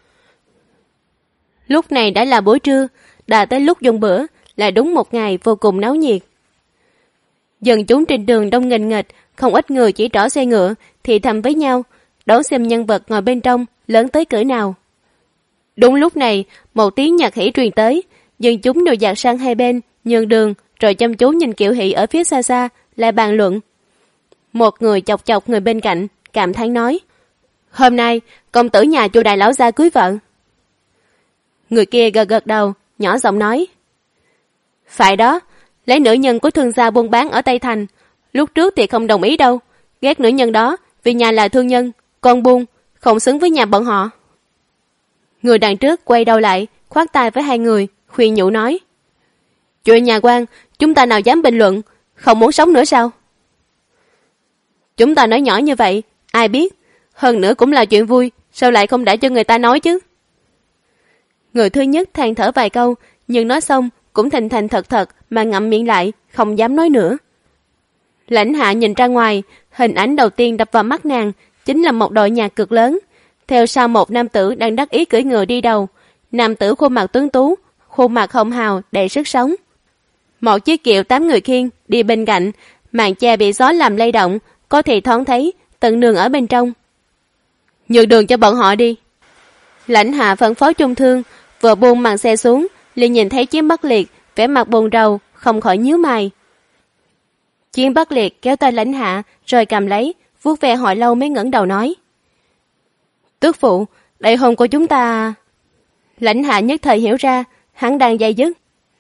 Lúc này đã là buổi trưa, đã tới lúc dùng bữa, là đúng một ngày vô cùng náo nhiệt. Dân chúng trên đường đông nghênh nghệch, không ít người chỉ trỏ xe ngựa, thì thầm với nhau, đón xem nhân vật ngồi bên trong lớn tới cỡ nào. Đúng lúc này, một tiếng nhạc hỉ truyền tới, dân chúng đều dạt sang hai bên, nhường đường, rồi chăm chú nhìn Kiều Hỷ ở phía xa xa, lại bàn luận. Một người chọc chọc người bên cạnh, cảm thán nói, hôm nay công tử nhà chu đại lão gia cưới vợ. Người kia gật gật đầu, nhỏ giọng nói, phải đó, lấy nữ nhân của thương gia buôn bán ở Tây Thành, lúc trước thì không đồng ý đâu, ghét nữ nhân đó vì nhà là thương nhân, con buôn, không xứng với nhà bọn họ. Người đằng trước quay đầu lại, khoát tay với hai người, khuyên nhủ nói, chuyện nhà quan, chúng ta nào dám bình luận, không muốn sống nữa sao? Chúng ta nói nhỏ như vậy, ai biết, hơn nữa cũng là chuyện vui, sao lại không để cho người ta nói chứ? Người thứ nhất than thở vài câu, nhưng nói xong cũng thành thành thật thật mà ngậm miệng lại, không dám nói nữa. Lãnh Hạ nhìn ra ngoài, hình ảnh đầu tiên đập vào mắt nàng chính là một đội nhạc cực lớn. Theo sau một nam tử đang đắc ý cưỡi ngựa đi đầu. Nam tử khuôn mặt tuấn tú, khuôn mặt hồng hào đầy sức sống. Một chiếc kiệu 8 người khiêng đi bên cạnh, màn che bị gió làm lay động, có thể thoáng thấy tận đường ở bên trong. Nhường đường cho bọn họ đi. Lãnh Hạ phân phó Trung Thương, vừa buông màn xe xuống, liền nhìn thấy Chiến Bắc Liệt vẻ mặt buồn rầu, không khỏi nhíu mày. Chiến Bắc Liệt kéo tay Lãnh Hạ, rồi cầm lấy, vuốt ve hồi lâu mới ngẩng đầu nói, tước phụ, đại hôn của chúng ta. Lãnh Hạ nhất thời hiểu ra, hắn đang dây dứt,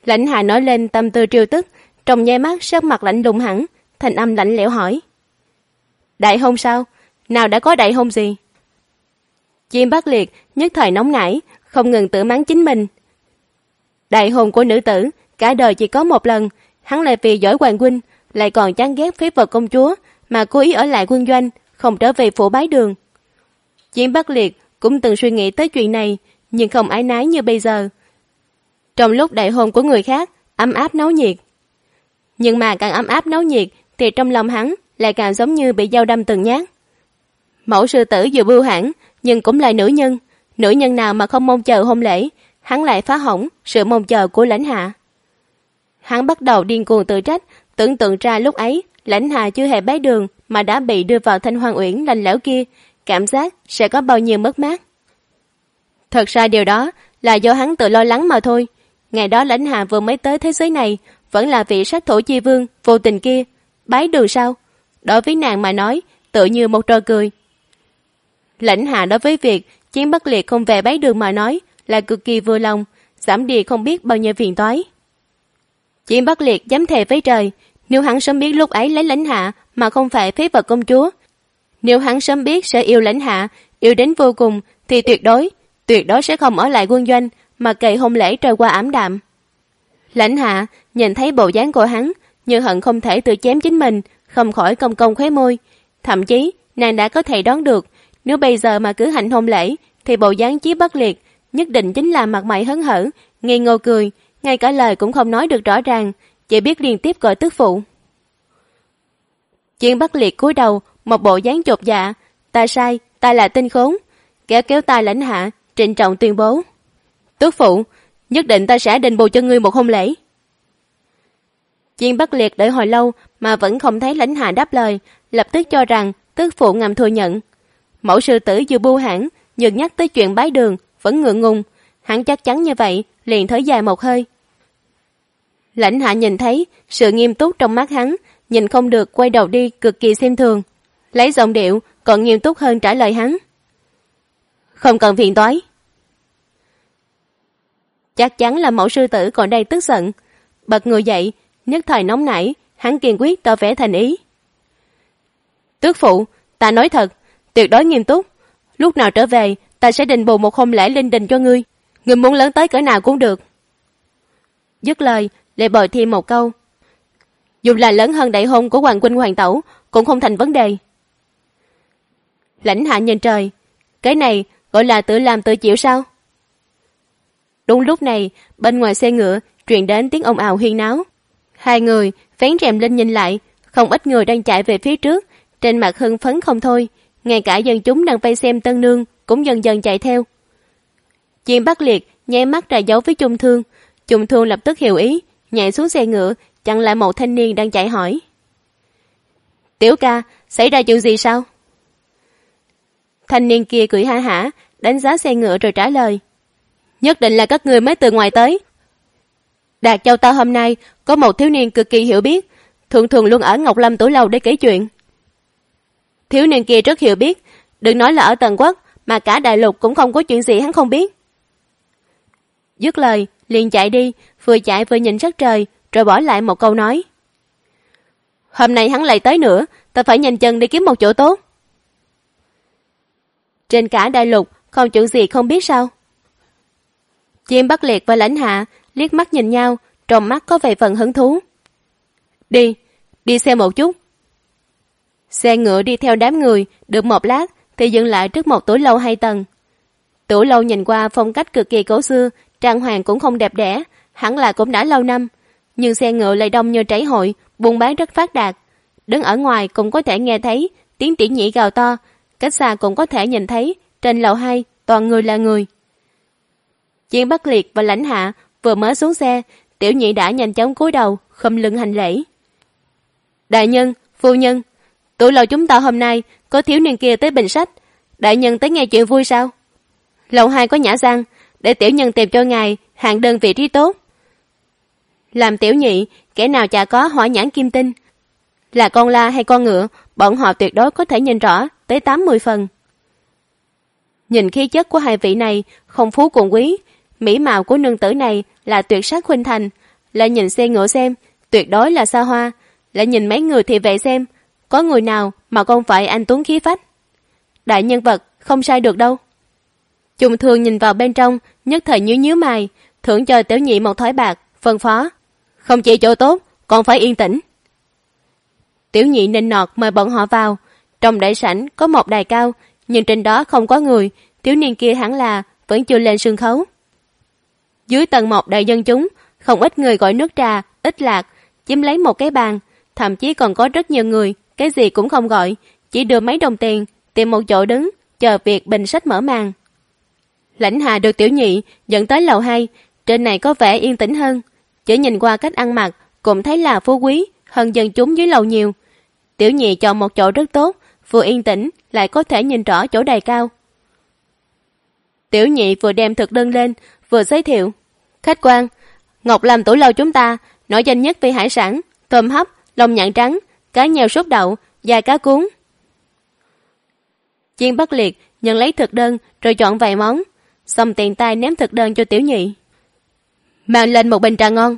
Lãnh Hạ nói lên tâm tư triều tức, trong nháy mắt sắc mặt lạnh lùng hẳn, thanh âm lạnh lẽo hỏi: Đại hôn sao? Nào đã có đại hôn gì? Chim Bắc Liệt nhất thời nóng nảy, không ngừng tự mắng chính mình. Đại hôn của nữ tử cả đời chỉ có một lần, hắn lại vì giỏi hoàng huynh, lại còn chán ghét phế vật công chúa mà cố ý ở lại quân doanh, không trở về phủ bái đường. Chim Bắc Liệt cũng từng suy nghĩ tới chuyện này, nhưng không ái nái như bây giờ. Trong lúc đại hôn của người khác ấm áp náo nhiệt, nhưng mà càng ấm áp náo nhiệt thì trong lòng hắn lại càng giống như bị dao đâm từng nhát. Mẫu sư tử dù bưu hãn nhưng cũng là nữ nhân, nữ nhân nào mà không mong chờ hôn lễ, hắn lại phá hỏng sự mong chờ của Lãnh Hạ. Hắn bắt đầu điên cuồng tự trách, tưởng tượng ra lúc ấy Lãnh Hạ chưa hề bái đường mà đã bị đưa vào Thanh Hoang Uyển lạnh lẽo kia, cảm giác sẽ có bao nhiêu mất mát. Thật ra điều đó là do hắn tự lo lắng mà thôi. Ngày đó Lãnh Hạ vừa mới tới thế giới này, vẫn là vị sát thủ chi vương vô tình kia, bái đường sao? Đối với nàng mà nói, tự như một trò cười. Lãnh Hạ đối với việc Chiến Bắc Liệt không về bái đường mà nói là cực kỳ vừa lòng, giảm đi không biết bao nhiêu phiền toái. Chiến Bắc Liệt dám thề với trời, nếu hắn sớm biết lúc ấy lấy Lãnh Hạ mà không phải phế vật công chúa, nếu hắn sớm biết sẽ yêu Lãnh Hạ, yêu đến vô cùng, thì tuyệt đối sẽ không ở lại quân doanh mà kệ hôn lễ trôi qua ảm đạm. Lãnh Hạ nhìn thấy bộ dáng của hắn, như hận không thể tự chém chính mình, không khỏi cong cong khóe môi. Thậm chí nàng đã có thể đoán được, nếu bây giờ mà cứ hành hôn lễ thì bộ dáng Chí Bất Liệt nhất định chính là mặt mày hớn hở, ngây ngô cười, ngay cả lời cũng không nói được rõ ràng, chỉ biết liên tiếp gọi tức phụ. Chiến Bất Liệt cúi đầu, một bộ dáng chột dạ: Ta sai, ta là tinh khốn. Kéo kéo tay Lãnh Hạ, trịnh trọng tuyên bố: Tước phụ, nhất định ta sẽ đền bù cho ngươi một hôn lễ. Chiến Bất Liệt đợi hồi lâu mà vẫn không thấy Lãnh Hạ đáp lời, lập tức cho rằng tước phụ ngầm thừa nhận. Mẫu sư tử vừa bu hãn, nhưng nhắc tới chuyện bái đường vẫn ngượng ngùng, hắn chắc chắn như vậy, liền thở dài một hơi. Lãnh Hạ nhìn thấy sự nghiêm túc trong mắt hắn, nhìn không được quay đầu đi, cực kỳ xem thường, lấy giọng điệu còn nghiêm túc hơn trả lời hắn: Không cần phiền toái. Chắc chắn là mẫu sư tử còn đây tức giận, bật người dậy, nhất thời nóng nảy, hắn kiên quyết tỏ vẻ thành ý. Tước phụ, ta nói thật, tuyệt đối nghiêm túc, lúc nào trở về ta sẽ đền bù một hôn lễ linh đình cho ngươi, ngươi muốn lớn tới cỡ nào cũng được. Dứt lời lại bồi thêm một câu: Dù là lớn hơn đại hôn của hoàng huynh hoàng tẩu cũng không thành vấn đề. Lãnh Hạ nhìn trời, cái này gọi là tự làm tự chịu sao? Đúng lúc này, bên ngoài xe ngựa truyền đến tiếng ồn ào huyên náo. Hai người vén rèm lên nhìn lại, không ít người đang chạy về phía trước, trên mặt hưng phấn không thôi, ngay cả dân chúng đang vây xem tân nương cũng dần dần chạy theo. Chim Bắc Liệt nháy mắt ra dấu với Trung Thương, Trung Thương lập tức hiểu ý, nhảy xuống xe ngựa, chặn lại một thanh niên đang chạy hỏi: Tiểu ca, xảy ra chuyện gì sao? Thanh niên kia cười ha hả, đánh giá xe ngựa rồi trả lời: Nhất định là các người mới từ ngoài tới. Đạt Châu ta hôm nay có một thiếu niên cực kỳ hiểu biết, thường thường luôn ở Ngọc Lâm Tử Lầu để kể chuyện. Thiếu niên kia rất hiểu biết, đừng nói là ở Tần Quốc, mà cả đại lục cũng không có chuyện gì hắn không biết. Dứt lời liền chạy đi, vừa chạy vừa nhìn sắc trời, rồi bỏ lại một câu nói: Hôm nay hắn lại tới nữa, ta phải nhanh chân đi kiếm một chỗ tốt. Trên cả đại lục không chuyện gì không biết sao? Chim Bắc Liệt và Lãnh Hạ liếc mắt nhìn nhau, trong mắt có vài phần hứng thú. Đi xem một chút. Xe ngựa đi theo đám người, được một lát thì dừng lại trước một tủ lâu 2 tầng. Tủ lâu nhìn qua phong cách cực kỳ cổ xưa, trang hoàng cũng không đẹp đẽ, hẳn là cũng đã lâu năm, nhưng xe ngựa lại đông như trảy hội, buôn bán rất phát đạt. Đứng ở ngoài cũng có thể nghe thấy tiếng tỉ nhị gào to, cách xa cũng có thể nhìn thấy trên lầu 2 toàn người là người. Chiến Bắc Liệt và Lãnh Hạ vừa mới xuống xe, tiểu nhị đã nhanh chóng cúi đầu khom lưng hành lễ. Đại nhân, phu nhân, tủ lầu chúng ta hôm nay có thiếu niên kia tới bình sách, đại nhân tới nghe chuyện vui sao? Lầu 2 có nhã gian, để tiểu nhân tìm cho ngài hạng đơn vị trí tốt. Làm tiểu nhị, kẻ nào chả có hỏa nhãn kim tinh, là con la hay con ngựa, bọn họ tuyệt đối có thể nhìn rõ tới 80 phần. Nhìn khí chất của hai vị này không phú cùng quý, mỹ mạo của nương tử này là tuyệt sắc khuynh thành, lại nhìn xe ngựa xem, tuyệt đối là xa hoa, lại nhìn mấy người thì vệ xem, có người nào mà không phải anh tuấn khí phách. Đại nhân vật, không sai được đâu. Trung Thương nhìn vào bên trong, nhất thời nhíu mày, thưởng cho Tiểu Nhị một thỏi bạc, phân phó. Không chỉ chỗ tốt, còn phải yên tĩnh. Tiểu Nhị nịnh nọt mời bọn họ vào. Trong đại sảnh có một đài cao, nhưng trên đó không có người, thiếu niên kia hẳn là vẫn chưa lên sân khấu. Dưới tầng 1 đầy dân chúng, không ít người gọi nước trà, ít lạc, chiếm lấy một cái bàn, thậm chí còn có rất nhiều người, cái gì cũng không gọi, chỉ đưa mấy đồng tiền, tìm một chỗ đứng, chờ việc bình sách mở màn. Lãnh Hà được Tiểu Nhị dẫn tới lầu 2, trên này có vẻ yên tĩnh hơn, chỉ nhìn qua cách ăn mặc cũng thấy là phú quý hơn dân chúng dưới lầu nhiều. Tiểu Nhị chọn một chỗ rất tốt, vừa yên tĩnh lại có thể nhìn rõ chỗ đài cao. Tiểu Nhị vừa đem thực đơn lên, vừa giới thiệu. Khách quan, Ngọc Lâm Tủ Lâu chúng ta nổi danh nhất về hải sản, tôm hấp, lông nhạn trắng, cá nheo sốt đậu, và cá cuốn. Chiên Bất Liệt nhận lấy thực đơn rồi chọn vài món, xong tiện tay ném thực đơn cho Tiểu Nhị. Mang lên một bình trà ngon.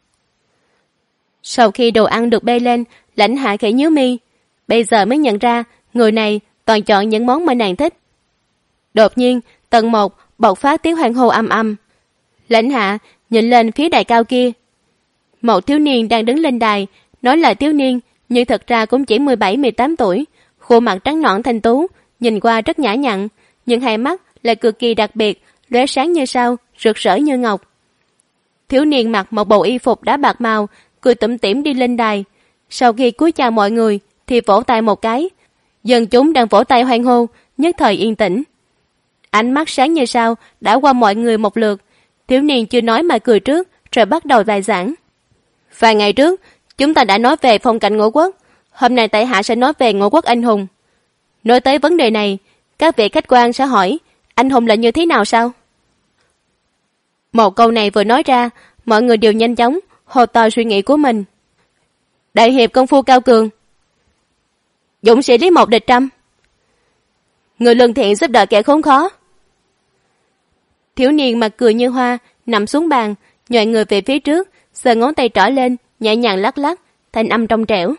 Sau khi đồ ăn được bê lên, Lãnh Hạ khẽ nhíu mi, bây giờ mới nhận ra người này toàn chọn những món mà nàng thích. Đột nhiên, tầng 1 bộc phát tiếng hoan hô âm âm. Lãnh Hạ nhìn lên phía đài cao kia. Một thiếu niên đang đứng lên đài, nói là thiếu niên, nhưng thật ra cũng chỉ 17-18 tuổi, khuôn mặt trắng nõn thanh tú, nhìn qua rất nhã nhặn, nhưng hai mắt lại cực kỳ đặc biệt, lóe sáng như sao, rực rỡ như ngọc. Thiếu niên mặc một bộ y phục đá bạc màu, cười tủm tỉm đi lên đài. Sau khi cúi chào mọi người thì vỗ tay một cái. Dân chúng đang vỗ tay hoan hô, nhất thời yên tĩnh. Ánh mắt sáng như sao đã qua mọi người một lượt. Thiếu niên chưa nói mà cười trước, rồi bắt đầu bài giảng. Vài ngày trước, chúng ta đã nói về phong cảnh Ngũ Quốc. Hôm nay tại hạ sẽ nói về Ngũ Quốc anh hùng. Nói tới vấn đề này, các vị khách quan sẽ hỏi, anh hùng là như thế nào sao? Một câu này vừa nói ra, mọi người đều nhanh chóng hồ to suy nghĩ của mình. Đại hiệp công phu cao cường, dũng sĩ lý một địch trăm, người lương thiện giúp đỡ kẻ khốn khó. Thiếu niên mặt cười như hoa, nằm xuống bàn, nhòi người về phía trước, giơ ngón tay trỏ lên, nhẹ nhàng lắc lắc, thanh âm trong trẻo.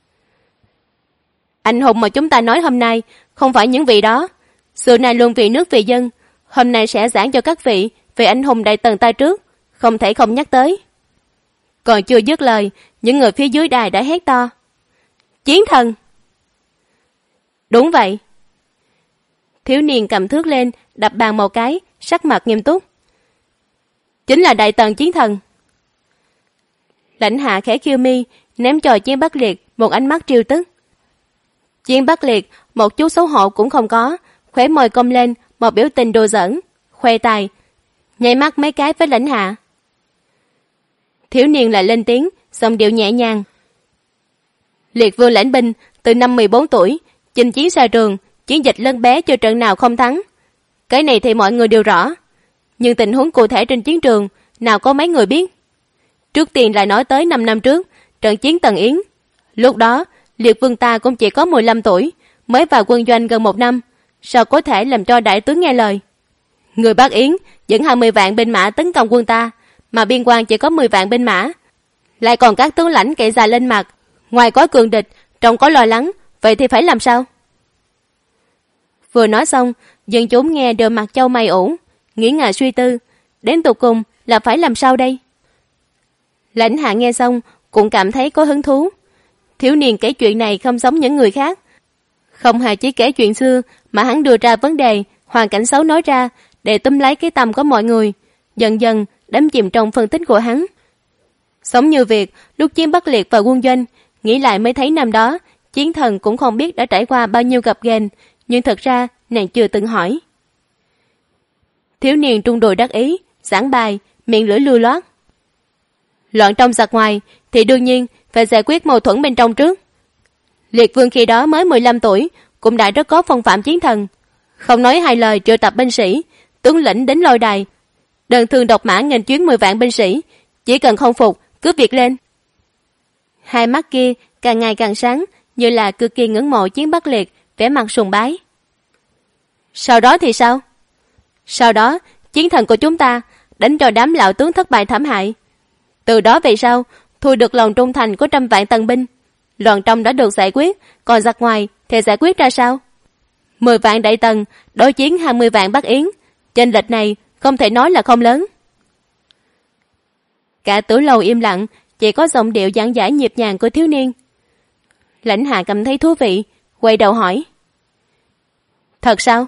Anh hùng mà chúng ta nói hôm nay không phải những vị đó. Xưa nay luôn vì nước vì dân, hôm nay sẽ giảng cho các vị về anh hùng đại tần ta trước, không thể không nhắc tới. Còn chưa dứt lời, những người phía dưới đài đã hét to. Chiến thần! Đúng vậy. Thiếu niên cầm thước lên, đập bàn một cái, sắc mặt nghiêm túc. Chính là đại tần chiến thần. Lãnh Hạ khẽ khiêu mi, ném cho Chiến Bất Liệt một ánh mắt trêu tức. Chiến Bất Liệt một chút xấu hổ cũng không có, khóe môi cong lên một biểu tình đùa giỡn, khoe tài, nháy mắt mấy cái với Lãnh Hạ. Thiếu niên lại lên tiếng, giọng điệu nhẹ nhàng. Liệt vương lãnh binh từ năm 14 tuổi, chinh chiến xa trường, chiến dịch lớn bé chưa trận nào không thắng. Cái này thì mọi người đều rõ, nhưng tình huống cụ thể trên chiến trường nào có mấy người biết. Trước tiên lại nói tới 5 năm trước, trận chiến Tần Yến. Lúc đó, Liệt vương ta cũng chỉ có 15 tuổi, mới vào quân doanh gần 1 năm, sao có thể làm cho đại tướng nghe lời. Người Bắc Yến dẫn 20 vạn binh mã tấn công quân ta, mà biên quan chỉ có 10 vạn binh mã. Lại còn các tướng lãnh kệ già lên mặt, ngoài có cường địch, trông có lo lắng, vậy thì phải làm sao? Vừa nói xong, dân chúng nghe đều mặt châu mày ủ, nghĩ ngợi suy tư, đến tụt cùng là phải làm sao đây? Lãnh Hạ nghe xong cũng cảm thấy có hứng thú. Thiếu niên kể chuyện này không giống những người khác, không hề chỉ kể chuyện xưa mà hắn đưa ra vấn đề, hoàn cảnh xấu nói ra để túm lấy cái tâm của mọi người, dần dần đắm chìm trong phân tích của hắn. Giống như việc lúc Chiến Bất Liệt vào quân doanh, nghĩ lại mới thấy năm đó chiến thần cũng không biết đã trải qua bao nhiêu gặp ghềnh, nhưng thật ra nàng chưa từng hỏi. Thiếu niên trung đùi đắc ý, giảng bài, miệng lưỡi lưu loát. Loạn trong giặc ngoài thì đương nhiên phải giải quyết mâu thuẫn bên trong trước. Liệt vương khi đó mới 15 tuổi, cũng đã rất có phong phạm chiến thần. Không nói hai lời triệu tập binh sĩ, tướng lĩnh đến lôi đài, đơn thương độc mã nghênh chuyến 10 vạn binh sĩ, chỉ cần không phục, cướp việc lên. Hai mắt kia càng ngày càng sáng, như là cực kỳ ngưỡng mộ Chiến Bất Liệt, vẻ mặt sùng bái. Sau đó thì sao? Sau đó, chiến thần của chúng ta đánh cho đám lão tướng thất bại thảm hại. Từ đó về sau, thu được lòng trung thành của 100 vạn tần binh. Loạn trong đã được giải quyết, còn giặc ngoài thì giải quyết ra sao? 10 vạn đại tần đối chiến 20 vạn Bắc Yến, chênh lệch này không thể nói là không lớn. Cả Tử Lầu im lặng, chỉ có giọng điệu giảng giải nhịp nhàng của thiếu niên. Lãnh Hạ cảm thấy thú vị, quay đầu hỏi: Thật sao?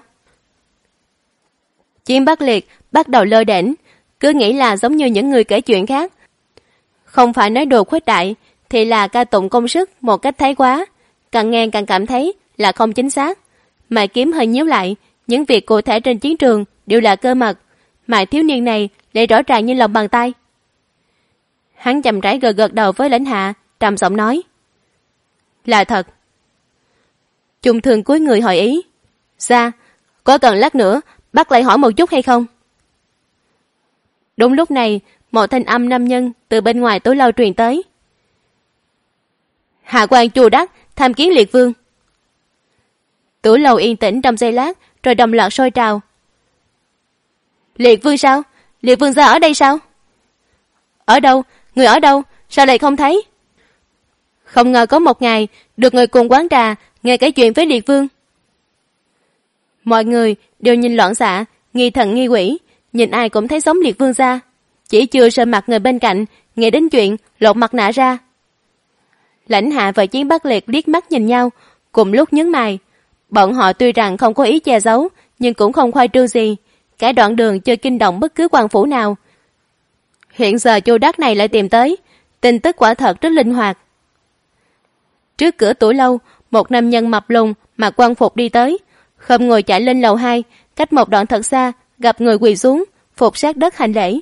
Chiến Bắc Liệt bắt đầu lơ đễnh, cứ nghĩ là giống như những người kể chuyện khác. Không phải nói đồ khuếch đại, thì là ca tụng công sức một cách thái quá, càng nghe càng cảm thấy là không chính xác. Mày kiếm hơi nhíu lại, những việc cụ thể trên chiến trường đều là cơ mật, mà thiếu niên này lại rõ ràng như lòng bàn tay. Hắn chậm rãi gật gật đầu với Lãnh Hạ, trầm giọng nói: Là thật. Trung Thường cúi người hỏi ý: Ra, có cần lát nữa bắt lại hỏi một chút hay không? Đúng lúc này, một thanh âm nam nhân từ bên ngoài Tử Lâu truyền tới: Hạ quan Chu Đắc tham kiến Liệt Vương. Tử Lâu yên tĩnh trong giây lát, rồi đồng loạt sôi trào: Liệt Vương sao? Liệt Vương gia ở đây sao? Ở đâu? Người ở đâu? Sao lại không thấy? Không ngờ có một ngày được người cùng quán trà nghe kể chuyện với Liệt Vương. Mọi người đều nhìn loạn xạ, nghi thần nghi quỷ, nhìn ai cũng thấy giống Liệt Vương gia, chỉ chưa sờ mặt người bên cạnh nghe đến chuyện lột mặt nạ ra. Lãnh Hạ và Chiến Bắc Liệt liếc mắt nhìn nhau, cùng lúc nhướng mày. Bọn họ tuy rằng không có ý che giấu, nhưng cũng không khoai trương gì, cả đoạn đường chưa kinh động bất cứ quan phủ nào. Hiện giờ Chu Đắc này lại tìm tới, tin tức quả thật rất linh hoạt. Trước cửa Tử Lâu, một nam nhân mập lùn mặc quan phục đi tới, không ngồi chạy lên lầu 2, cách một đoạn thật xa, gặp người quỳ xuống, phục sát đất hành lễ.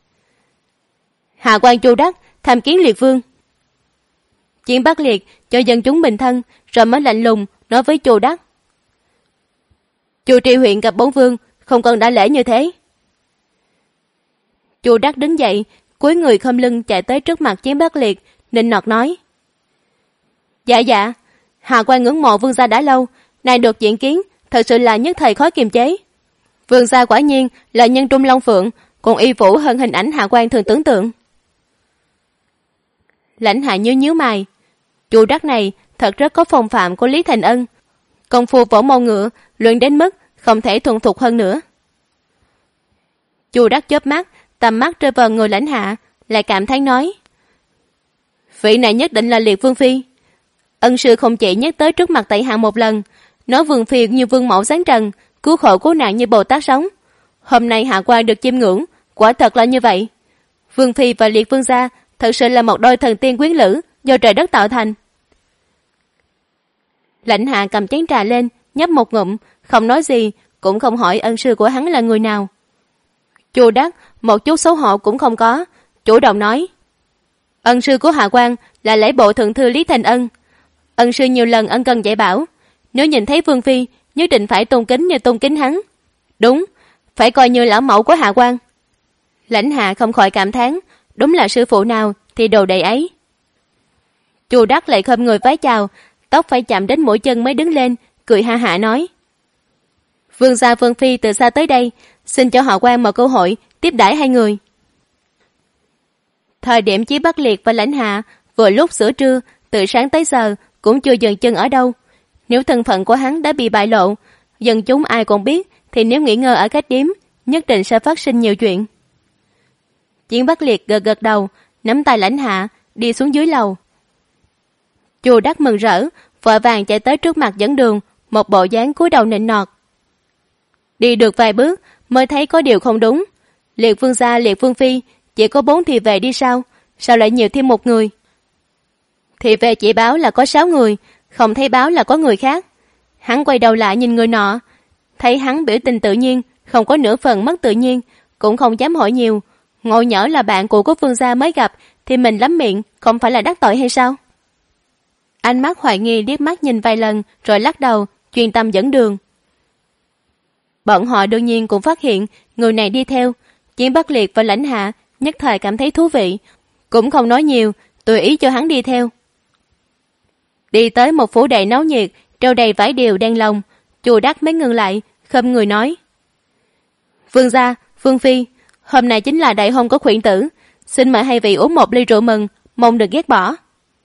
Hạ quan Chu Đắc tham kiến Liệt Vương. Chiến Bắc Liệt cho dân chúng bình thân, rồi mới lạnh lùng nói với Chu Đắc: Chu tri huyện gặp bổn vương, không cần đã lễ như thế. Chu Đắc đứng dậy, cúi người khom lưng chạy tới trước mặt Chiến Bắc Liệt, nịnh nọt nói: Dạ dạ, hạ quan ngưỡng mộ vương gia đã lâu, nay được diện kiến, thật sự là nhất thời khó kiềm chế. Vương gia quả nhiên là nhân trung long phượng, còn y vũ hơn hình ảnh hạ quan thường tưởng tượng. Lãnh Hạ nhíu mày, Chu Đắc này thật rất có phong phạm của Lý Thành Ân, công phu võ mâu ngựa luyện đến mức không thể thuần thục hơn nữa. Chu Đắc chớp mắt, tầm mắt rơi vào người Lãnh Hạ, lại cảm thấy nói: Vị này nhất định là Liệt Vương phi. Ân sư không chỉ nhắc tới trước mặt tại hạ một lần, nói Vương phi như vương mẫu sáng trần, cứu khổ cứu nạn như Bồ Tát sống. Hôm nay hạ quan được chiêm ngưỡng, quả thật là như vậy. Vương phi và Liệt Vương gia thật sự là một đôi thần tiên quyến lữ do trời đất tạo thành. Lãnh Hạ cầm chén trà lên, nhấp một ngụm, không nói gì, cũng không hỏi ân sư của hắn là người nào. Chu Đắc một chút xấu hổ cũng không có, chủ động nói: Ân sư của hạ quan là lễ bộ thượng thư Lý Thành Ân. Ân sư nhiều lần ân cần dạy bảo, nếu nhìn thấy Vương phi nhất định phải tôn kính như tôn kính hắn. Đúng, phải coi như lão mẫu của hạ quan. Lãnh Hạ không khỏi cảm thán, đúng là sư phụ nào thì đồ đầy ấy. Chu Đắc lại khom người vái chào, tóc phải chạm đến mũi chân mới đứng lên, cười ha hả nói: Vương gia Vương phi từ xa tới đây, xin cho họ quan một cơ hội tiếp đãi hai người. Thời điểm Chí Bắc Liệt và Lãnh Hạ vừa lúc giữa trưa, từ sáng tới giờ cũng chưa dừng chân ở đâu. Nếu thân phận của hắn đã bị bại lộ, dân chúng ai cũng biết, thì nếu nghi ngờ ở khách điếm, nhất định sẽ phát sinh nhiều chuyện. Chiến Bắc Liệt gật gật đầu, nắm tay Lãnh Hạ đi xuống dưới lầu. Chu Đắc mừng rỡ, vội vàng chạy tới trước mặt dẫn đường, một bộ dáng cúi đầu nịnh nọt. Đi được vài bước mới thấy có điều không đúng. Liệt Vương gia, Liệt Vương phi chỉ có 4 thị vệ đi sao lại nhiều thêm một người? Thị vệ chỉ báo là có 6 người, không thấy báo là có người khác. Hắn quay đầu lại nhìn người nọ, thấy hắn biểu tình tự nhiên, không có nửa phần mất tự nhiên, cũng không dám hỏi nhiều. Ngộ nhỡ là bạn của Vương gia mới gặp thì mình lắm miệng, không phải là đắc tội hay sao? Ánh mắt hoài nghi liếc mắt nhìn vài lần rồi lắc đầu, chuyên tâm dẫn đường. Bọn họ đương nhiên cũng phát hiện người này đi theo. Chiến Bắc Liệt và Lãnh Hạ nhất thời cảm thấy thú vị, cũng không nói nhiều, tùy ý cho hắn đi theo. Đi tới một phủ đệ náo nhiệt, treo đầy vải điều đen lồng, Chu Đắc mới ngừng lại, khom người nói: Vương gia, Vương phi, hôm nay chính là đại hôn của khuyển tử, xin mời hai vị uống một ly rượu mừng, mong đừng ghét bỏ.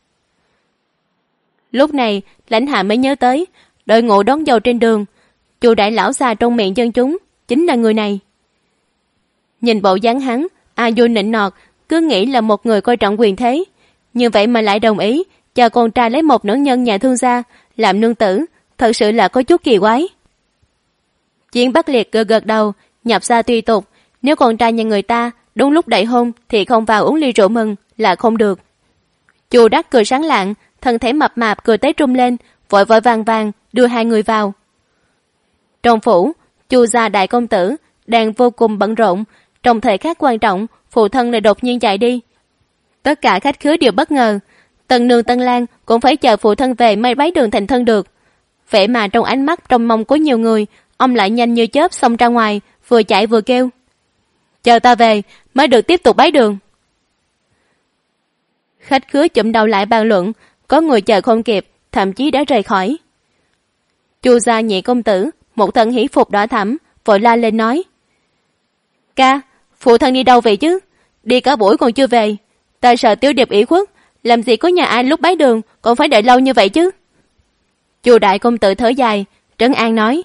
Lúc này Lãnh Hạ mới nhớ tới đội ngũ đón dâu trên đường, Chu đại lão già trong miệng dân chúng chính là người này. Nhìn bộ dáng hắn ai vui nịnh nọt, cứ nghĩ là một người coi trọng quyền thế, như vậy mà lại đồng ý cho con trai lấy một nữ nhân nhà thương gia làm nương tử, thật sự là có chút kỳ quái. Chiến Bắc Liệt gật gật đầu, nhập gia tùy tục, nếu con trai nhà người ta đúng lúc đại hôn thì không vào uống ly rượu mừng là không được. Chu Đắc cười sáng lạng, thân thể mập mạp cười tới trung lên, vội vội vàng vàng đưa hai người vào. Trong phủ, Chu gia đại công tử đang vô cùng bận rộn, trong thời khắc quan trọng, phụ thân lại đột nhiên chạy đi. Tất cả khách khứa đều bất ngờ, Tân nương Tân Lan cũng phải chờ phụ thân về mới bái đường thành thân được. Vậy mà trong ánh mắt trong mong của nhiều người, ông lại nhanh như chớp xông ra ngoài, vừa chạy vừa kêu: chờ ta về mới được tiếp tục bái đường. Khách khứa chụm đầu lại bàn luận, có người chờ không kịp, thậm chí đã rời khỏi. Chu gia nhị công tử một thân hỷ phục đỏ thẫm, vội la lên nói: ca, phụ thân đi đâu vậy chứ? Đi cả buổi còn chưa về, ta sợ Tiểu Điệp ủy khuất, làm gì có nhà ai lúc bái đường còn phải đợi lâu như vậy chứ? Chu đại công tử thở dài, trấn an nói: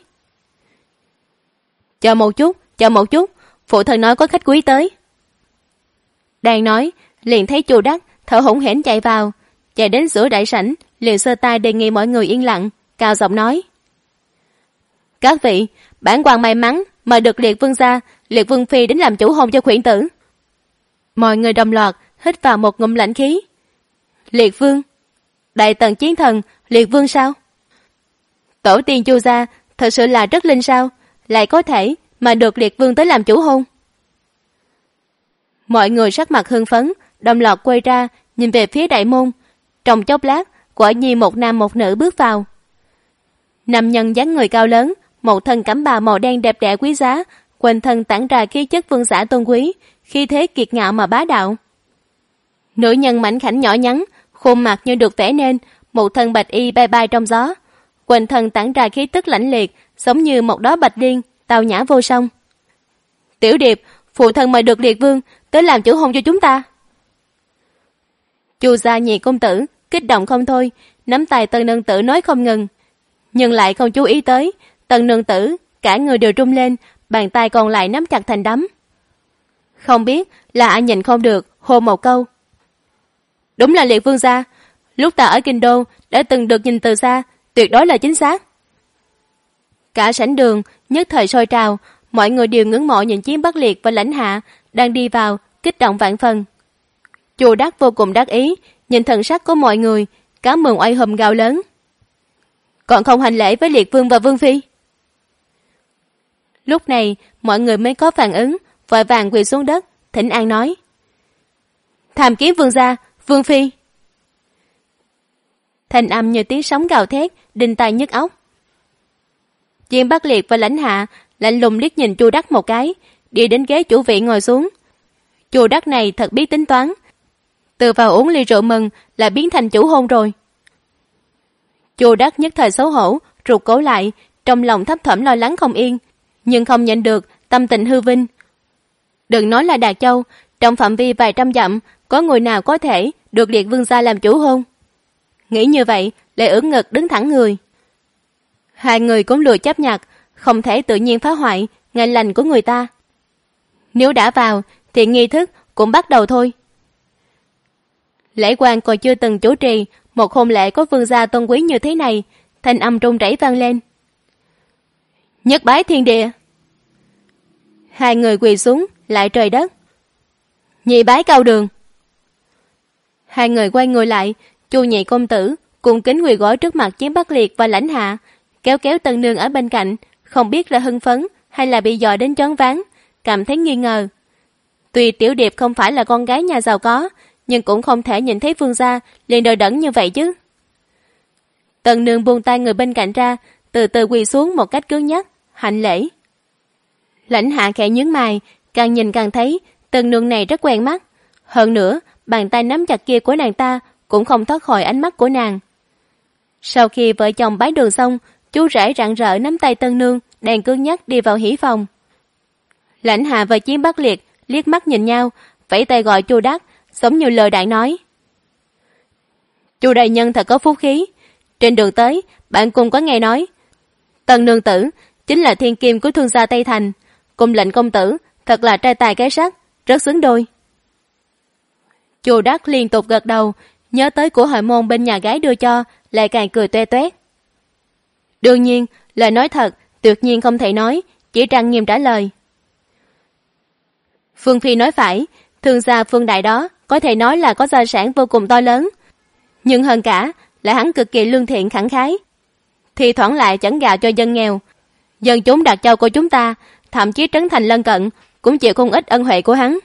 chờ một chút, phụ thân nói có khách quý tới. Đang nói, liền thấy Chu Đắc thở hổn hển chạy vào, chạy đến giữa đại sảnh, liền giơ tay đề nghị mọi người yên lặng, cao giọng nói: các vị, bản quan may mắn mời được Liệt vương gia, Liệt vương phi đến làm chủ hôn cho khuyển tử. Mọi người đồng loạt hít vào một ngụm lãnh khí. Liệt vương? Đại tần chiến thần Liệt vương sao? Tổ tiên Chu gia thật sự là rất linh sao, lại có thể mà được Liệt vương tới làm chủ hôn. Mọi người sắc mặt hưng phấn, đồng loạt quay ra nhìn về phía đại môn. Trong chốc lát, quả nhiên một nam một nữ bước vào. Nam nhân dáng người cao lớn, một thân cẩm bào màu đen đẹp đẽ quý giá, quanh thân tản ra khí chất vương giả tôn quý, khí thế kiệt ngạo mà bá đạo. Nữ nhân mảnh khảnh nhỏ nhắn, khuôn mặt như được vẽ nên, một thân bạch y bay bay trong gió, quanh thân tản ra khí tức lãnh liệt, giống như một đóa bạch liên, tao nhã vô song. Tiểu Điệp, phụ thân mời được Liệt vương tới làm chủ hôn cho chúng ta. Chu gia nhị công tử kích động không thôi, nắm tay Tân nương tử nói không ngừng, nhưng lại không chú ý tới Tân nương tử cả người đều rung lên, bàn tay còn lại nắm chặt thành đấm. Không biết là ai nhìn không được hô một câu: đúng là Liệt vương gia, lúc ta ở kinh đô đã từng được nhìn từ xa, tuyệt đối là chính xác. Cả sảnh đường nhất thời sôi trào, mọi người đều ngưỡng mộ nhìn Chiến Bắc Liệt và Lãnh Hạ đang đi vào, kích động vạn phần. Chu Đắc vô cùng đắc ý, nhìn thần sắc của mọi người, cá mừng oai hùm gào lớn: còn không hành lễ với Liệt vương và vương phi. Lúc này mọi người mới có phản ứng, vội vàng quỳ xuống đất thỉnh an nói: tham kiến vương gia, vương phi. Thanh âm như tiếng sóng gào thét, đinh tai nhức óc. Chiến Bắc Liệt và Lãnh Hạ lạnh lùng liếc nhìn Chu Đắc một cái, đi đến ghế chủ vị ngồi xuống. Chu Đắc này thật biết tính toán, từ vào uống ly rượu mừng là biến thành chủ hôn rồi. Chu Đắc nhất thời xấu hổ, rụt cổ lại, trong lòng thấp thỏm lo lắng không yên, nhưng không nhận được tâm tình hư vinh. Đừng nói là Đạt Châu, trong phạm vi vài trăm dặm có người nào có thể được Liệt vương gia làm chủ hôn? Nghĩ như vậy lại ưỡn ngực đứng thẳng người. Hai người cũng lười chấp nhặt, không thể tự nhiên phá hoại ngày lành của người ta. Nếu đã vào thì nghi thức cũng bắt đầu thôi. Lễ quan còn chưa từng chủ trì một hôn lễ có vương gia tôn quý như thế này, thanh âm run rẩy vang lên: nhất bái thiên địa. Hai người quỳ xuống lại trời đất: nhị bái cao đường. Hai người quay người lại, Chu nhị công tử cùng kính quỳ gối trước mặt Chiến Bắc Liệt và Lãnh Hạ, kéo kéo Tân nương ở bên cạnh, không biết là hưng phấn hay là bị dọa đến choáng váng, cảm thấy nghi ngờ. Tuy Tiểu Điệp không phải là con gái nhà giàu có, nhưng cũng không thể nhìn thấy vương gia liền đờ đẫn như vậy chứ. Tân nương buông tay người bên cạnh ra, từ từ quỳ xuống một cách cứng nhắc, hành lễ. Lãnh Hạ khẽ nhướng mày, càng nhìn càng thấy Tân nương này rất quen mắt. Hơn nữa, bàn tay nắm chặt kia của nàng ta cũng không thoát khỏi ánh mắt của nàng. Sau khi vợ chồng bái đường xong, chú rể rạng rỡ nắm tay Tân nương đang cứng nhắc đi vào hỉ phòng. Lãnh Hạ và Chiến Bắc Liệt liếc mắt nhìn nhau, vẫy tay gọi Chu Đắc, giống như lời đạn nói: Chu đại nhân thật có phúc khí. Trên đường tới, bạn cùng có nghe nói Tần nương tử chính là thiên kim của thương gia Tây Thành, cùng lệnh công tử thật là trai tài cái sắc, rất xứng đôi. Chu Đắc liên tục gật đầu, nhớ tới của hội môn bên nhà gái đưa cho, lại càng cười toe toét. Đương nhiên, lời nói thật tuyệt nhiên không thể nói, chỉ trang nghiêm trả lời: Phương Phi nói phải, thương gia Phương Đại đó có thể nói là có gia sản vô cùng to lớn, nhưng hơn cả là hắn cực kỳ lương thiện khẳng khái, thì thoảng lại chẩn gạo cho dân nghèo. Dân chúng Đạt Châu của chúng ta, thậm chí trấn thành lân cận, cũng chịu không ít ân huệ của hắn.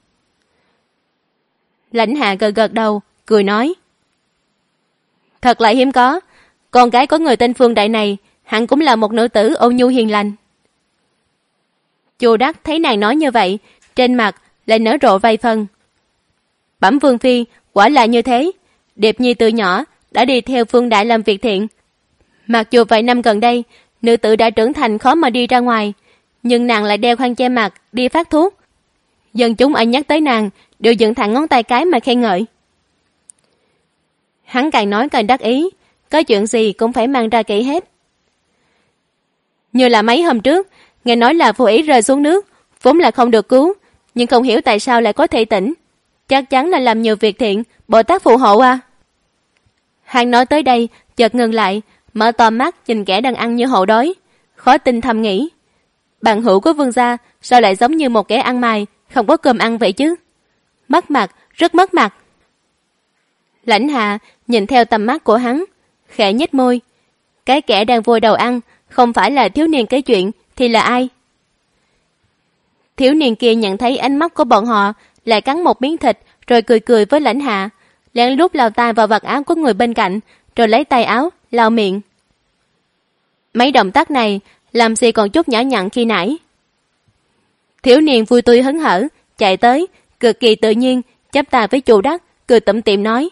Lãnh Hạ gật gật đầu, cười nói: Thật là hiếm có, con gái có người tên Phương Đại này, hẳn cũng là một nữ tử ôn nhu hiền lành. Chu Đắc thấy nàng nói như vậy, trên mặt lại nở rộ vài phần. Bẩm Vương Phi, quả là như thế. Điệp Nhi từ nhỏ đã đi theo Phương Đại làm việc thiện. Mặc dù vài năm gần đây, nữ tử đã trưởng thành khó mà đi ra ngoài, nhưng nàng lại đeo khăn che mặt đi phát thuốc. Dân chúng ai nhắc tới nàng đều dựng thẳng ngón tay cái mà khen ngợi. Hắn càng nói càng đắc ý, có chuyện gì cũng phải mang ra kỹ hết. Như là mấy hôm trước, nghe nói là vô ý rơi xuống nước, vốn là không được cứu, nhưng không hiểu tại sao lại có thể tỉnh. Chắc chắn là làm nhiều việc thiện, Bồ Tát phù hộ à. Hắn nói tới đây, chợt ngừng lại, mở to mắt nhìn kẻ đang ăn như hổ đói, khó tin thầm nghĩ: bạn hữu của Vương gia sao lại giống như một kẻ ăn mày, không có cơm ăn vậy chứ? Mất mặt, rất mất mặt. Lãnh Hạ nhìn theo tầm mắt của hắn, khẽ nhếch môi. Cái kẻ đang vùi đầu ăn không phải là thiếu niên kể chuyện thì là ai? Thiếu niên kia nhận thấy ánh mắt của bọn họ, lại cắn một miếng thịt rồi cười cười với Lãnh Hạ, lén lút lao tay vào vạt áo của người bên cạnh, rồi lấy tay áo lau miệng. Mấy động tác này làm gì còn chút nhỏ nhặn khi nãy. Thiếu niên vui tươi hớn hở chạy tới, cực kỳ tự nhiên chắp tay với Chu Đắc, cười tủm tỉm nói: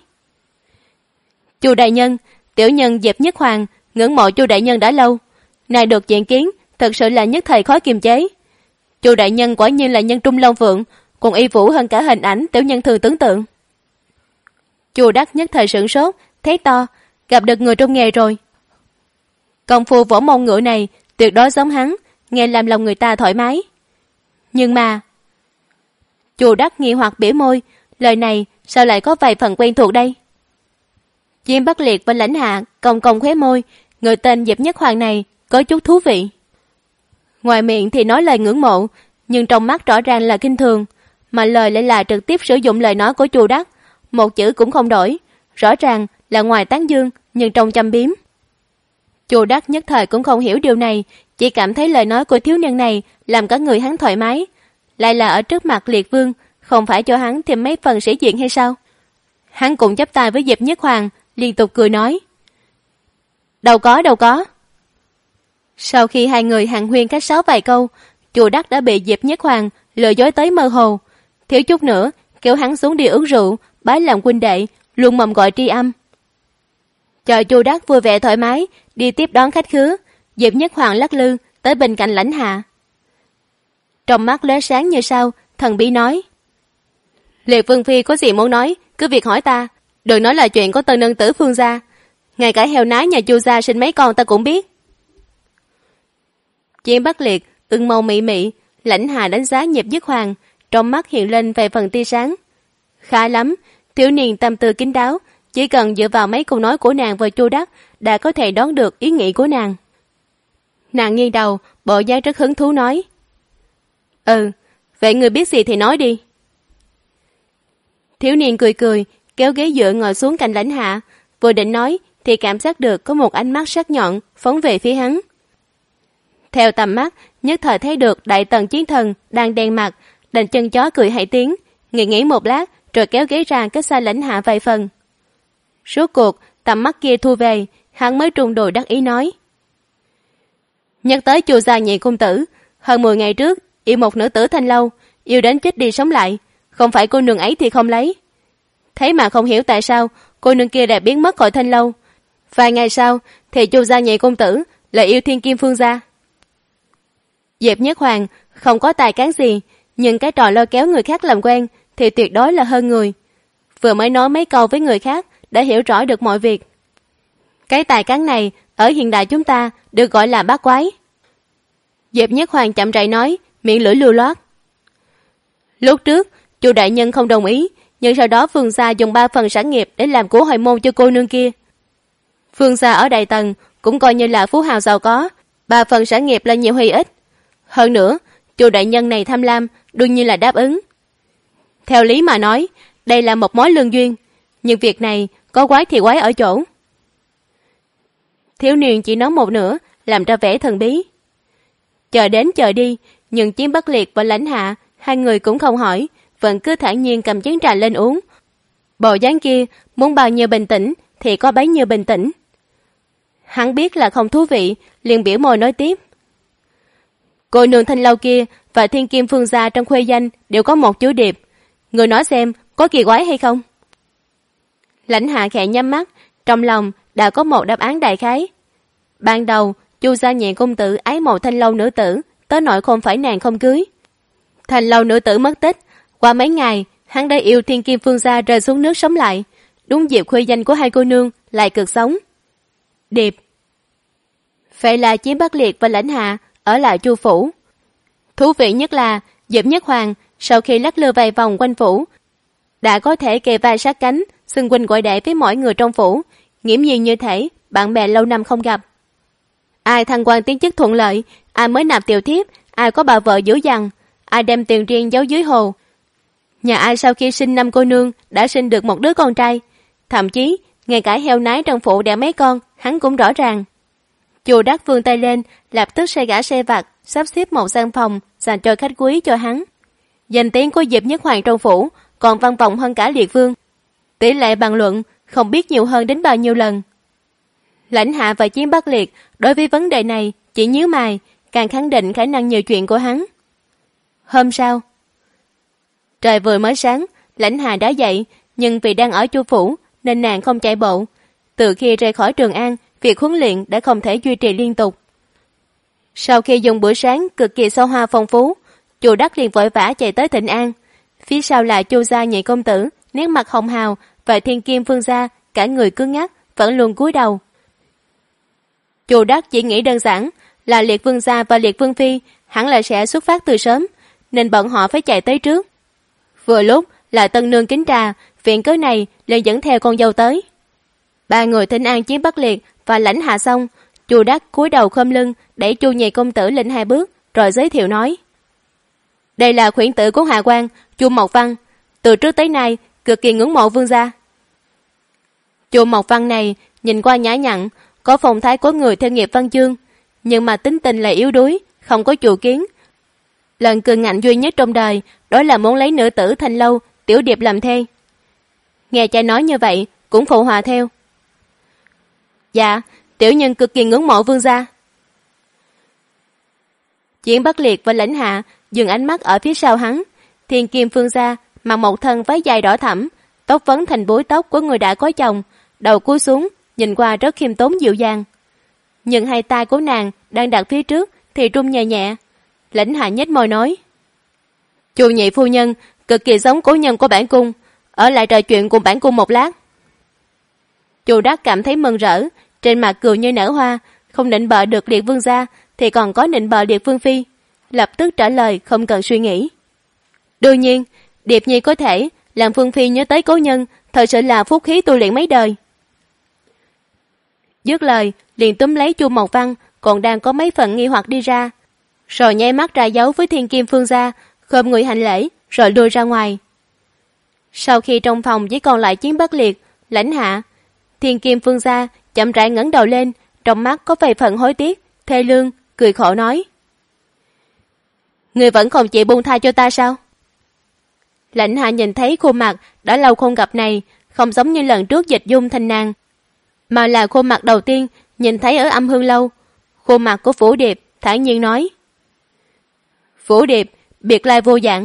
Chu đại nhân, tiểu nhân Diệp Nhất Hoàng ngưỡng mộ Chu đại nhân đã lâu, nay được diện kiến thật sự là nhất thời khó kiềm chế. Chu đại nhân quả nhiên là nhân trung long phượng, còn y vũ hơn cả hình ảnh tiểu nhân thường tưởng tượng. Chu Đắc nhất thời sửng sốt, thấy to, gặp được người trong nghề rồi. Công phu võ môn ngựa này tuyệt đối giống hắn, nghe làm lòng người ta thoải mái. Nhưng mà Chu Đắc nghi hoặc bĩu môi, lời này sao lại có vài phần quen thuộc đây? Diêm Bắc Liệt và Lãnh Hạ cong cong khóe môi, người tên Diệp Nhất Hoàng này có chút thú vị. Ngoài miệng thì nói lời ngưỡng mộ, nhưng trong mắt rõ ràng là kinh thường, mà lời lại là trực tiếp sử dụng lời nói của Chu Đắc, một chữ cũng không đổi, rõ ràng là ngoài tán dương nhưng trong châm biếm. Chu Đắc nhất thời cũng không hiểu điều này, chỉ cảm thấy lời nói của thiếu niên này làm cả người hắn thoải mái, lại là ở trước mặt Liệt Vương, không phải cho hắn thêm mấy phần sĩ diện hay sao? Hắn cũng chắp tay với Diệp Nhất Hoàng, liên tục cười nói: đâu có. Sau khi hai người hàn huyên khách sáo vài câu, Chu Đắc đã bị Diệp Nhất Hoàng lừa dối tới mơ hồ, thiếu chút nữa kéo hắn xuống đi uống rượu, bái làm huynh đệ, luôn mồm gọi tri âm. Chờ Chu Đắc vui vẻ thoải mái đi tiếp đón khách khứa, Diệp Nhất Hoàng lắc lư tới bên cạnh Lãnh Hạ. Trong mắt lóe sáng như sao, thần bí nói: Liệt Vương Phi có gì muốn nói, cứ việc hỏi ta, đừng nói là chuyện có tân nương tử Phương gia, ngay cả heo nái nhà Chu gia sinh mấy con ta cũng biết. Diêm Bắc Liệt ưng mâu mị mị, Lãnh Hạ đánh giá Diệp Nhất Hoàng, trong mắt hiện lên vài phần tia sáng. Khá lắm, thiếu niên tâm tư kín đáo, chỉ cần dựa vào mấy câu nói của nàng với Chu Đắc đã có thể đoán được ý nghĩ của nàng. Nàng nghiêng đầu, bộ dáng rất hứng thú nói: vậy người biết gì thì nói đi. Thiếu niên cười cười, kéo ghế dựa ngồi xuống cạnh Lãnh Hạ, vừa định nói thì cảm giác được có một ánh mắt sắc nhọn phóng về phía hắn. Theo tầm mắt, nhất thời thấy được đại tần chiến thần đang đen mặt, đành chân chó cười hai tiếng, nghĩ một lát rồi kéo ghế ra cách xa Lãnh Hạ vài phần. Rốt cuộc tầm mắt kia thu về, hắn mới trung đồi đắc ý nói: nhắc tới Chu gia nhị công tử, hơn 10 ngày trước yêu một nữ tử Thanh Lâu, yêu đến chết đi sống lại, không phải cô nương ấy thì không lấy. Thế mà không hiểu tại sao cô nương kia đã biến mất khỏi Thanh Lâu. Vài ngày sau thì Chu gia nhị công tử lại yêu thiên kim Phương gia. Diệp Nhất Hoàng không có tài cán gì, nhưng cái trò lôi kéo người khác làm quen thì tuyệt đối là hơn người. Vừa mới nói mấy câu với người khác đã hiểu rõ được mọi việc. Cái tài cán này ở hiện đại chúng ta được gọi là bát quái. Diệp Nhất Hoàng chậm rãi nói, miệng lưỡi lưu loát. Lúc trước, Chu đại nhân không đồng ý, nhưng sau đó Phương gia dùng 3 phần sản nghiệp để làm của hồi môn cho cô nương kia. Phương gia ở Đại Tần cũng coi như là phú hào giàu có, 3 phần sản nghiệp là nhiều hay ít. Hơn nữa, Chu đại nhân này tham lam, đương nhiên là đáp ứng. Theo lý mà nói, đây là một mối lương duyên, nhưng việc này có quái thì quái ở chỗ. Thiếu niên chỉ nói một nửa, làm ra vẻ thần bí. Chờ đến chờ đi, nhưng Chiến Bắc Liệt và Lãnh Hạ, hai người cũng không hỏi, vẫn cứ thản nhiên cầm chén trà lên uống. Bộ dáng kia muốn bao nhiêu bình tĩnh thì có bấy nhiêu bình tĩnh. Hắn biết là không thú vị, liền biểu môi nói tiếp. Cô nương Thanh Lâu kia và Thiên Kim Phương gia trong khuê danh đều có một chú điệp. Người nói xem có kỳ quái hay không? Lãnh Hạ khẽ nhắm mắt, trong lòng đã có một đáp án đại khái. Ban đầu, Chu gia nhị công tử ái mộ Thanh Lâu nữ tử, tới nỗi không phải nàng không cưới. Thanh Lâu nữ tử mất tích, qua mấy ngày, hắn đã yêu Thiên Kim Phương gia rơi xuống nước sống lại. Đúng dịp khuê danh của hai cô nương lại cực sống. Điệp. Vậy là Chiến Bắc Liệt và Lãnh Hạ ở lại Chu phủ. Thú vị nhất là Diệp Nhất Hoàng sau khi lắc lư vài vòng quanh phủ đã có thể kề vai sát cánh, xưng huynh gọi đệ với mọi người trong phủ, nghiễm nhiên như thể bạn bè lâu năm không gặp. Ai thăng quan tiến chức thuận lợi, ai mới nạp tiểu thiếp, ai có bà vợ dữ dằn, ai đem tiền riêng giấu dưới hồ. Nhà ai sau khi sinh 5 cô nương đã sinh được một đứa con trai, thậm chí ngay cả heo nái trong phủ đẻ mấy con, hắn cũng rõ ràng. Chu Đắc vươn tay lên, lập tức sai gã xe vặt, sắp xếp một gian phòng dành cho khách quý cho hắn. Danh tiếng của Diệp Nhất Hoàng trong phủ còn vang vọng hơn cả Liệt Vương. Tỷ lệ bàn luận không biết nhiều hơn đến bao nhiêu lần. Lãnh Hạ và Chiến Bắc Liệt đối với vấn đề này chỉ nhíu mày, càng khẳng định khả năng nhiều chuyện của hắn. Hôm sau, trời vừa mới sáng, Lãnh Hạ đã dậy, nhưng vì đang ở Chu phủ nên nàng không chạy bộ. Từ khi rời khỏi Trường An, việc huấn luyện đã không thể duy trì liên tục. Sau khi dùng bữa sáng cực kỳ xa hoa phong phú, Chu Đắc liền vội vã chạy tới Thịnh An. Phía sau là Chu gia nhị công tử, nét mặt hồng hào, và Thiên Kim Phương gia, cả người cứng ngắc, vẫn luôn cúi đầu. Chu Đắc chỉ nghĩ đơn giản là Liệt Vương gia và Liệt Vương phi hẳn là sẽ xuất phát từ sớm, nên bọn họ phải chạy tới trước. Vừa lúc là tân nương kính trà, viện cớ này liền dẫn theo con dâu tới. Ba người Thịnh An, Chiến Bắc Liệt và Lãnh Hạ xong, Chu Đắc cúi đầu khom lưng đẩy Chu nhị công tử lên 2 bước, rồi giới thiệu nói: Đây là khuyển tử của Hạ Quan, Chu Mộc Văn, từ trước tới nay cực kỳ ngưỡng mộ vương gia. Chu Mộc Văn này nhìn qua nhã nhặn, có phong thái của người theo nghiệp văn chương, nhưng mà tính tình lại yếu đuối, không có chủ kiến. Lần cường ngạnh duy nhất trong đời đó là muốn lấy nữ tử Thanh Lâu Tiểu Điệp làm thê. Nghe cha nói như vậy cũng phụ họa theo. Dạ, tiểu nhân cực kỳ ngưỡng mộ vương gia. Chiến Bắc Liệt và Lãnh Hạ dừng ánh mắt ở phía sau hắn. Thiên Kim Phương gia mặc một thân váy dài đỏ thẫm, tóc vấn thành búi tóc của người đã có chồng, đầu cúi xuống, nhìn qua rất khiêm tốn dịu dàng. Nhưng hai tay của nàng đang đặt phía trước thì run nhẹ nhẹ. Lãnh Hạ nhếch môi nói: Chu nhị phu nhân cực kỳ giống cố nhân của bản cung, ở lại trò chuyện cùng bản cung một lát. Chu Đắc cảm thấy mừng rỡ, trên mặt cười như nở hoa, không nịnh bợ được Liệt Vương gia thì còn có nịnh bợ Liệt Vương phi, lập tức trả lời không cần suy nghĩ. Đương nhiên, Điệp Nhi có thể làm Vương phi nhớ tới cố nhân, thật sự là phúc khí tu luyện mấy đời. Dứt lời, liền túm lấy Chu Mộc Văn còn đang có mấy phần nghi hoặc đi ra, rồi nháy mắt ra dấu với Thiên Kim Phương gia, khom người hành lễ, rồi lui ra ngoài. Sau khi trong phòng chỉ còn lại Chiến Bắc Liệt, Lãnh Hạ, Thiên Kim Phương gia chậm rãi ngẩng đầu lên, trong mắt có vài phần hối tiếc, thê lương, cười khổ nói: Ngươi vẫn không chịu buông tha cho ta sao? Lãnh Hạ nhìn thấy khuôn mặt đã lâu không gặp này, không giống như lần trước dịch dung thành nàng, mà là khuôn mặt đầu tiên nhìn thấy ở Âm Hương lâu. Khuôn mặt của Vũ Điệp thản nhiên nói: Vũ Điệp, biệt lai vô dạng.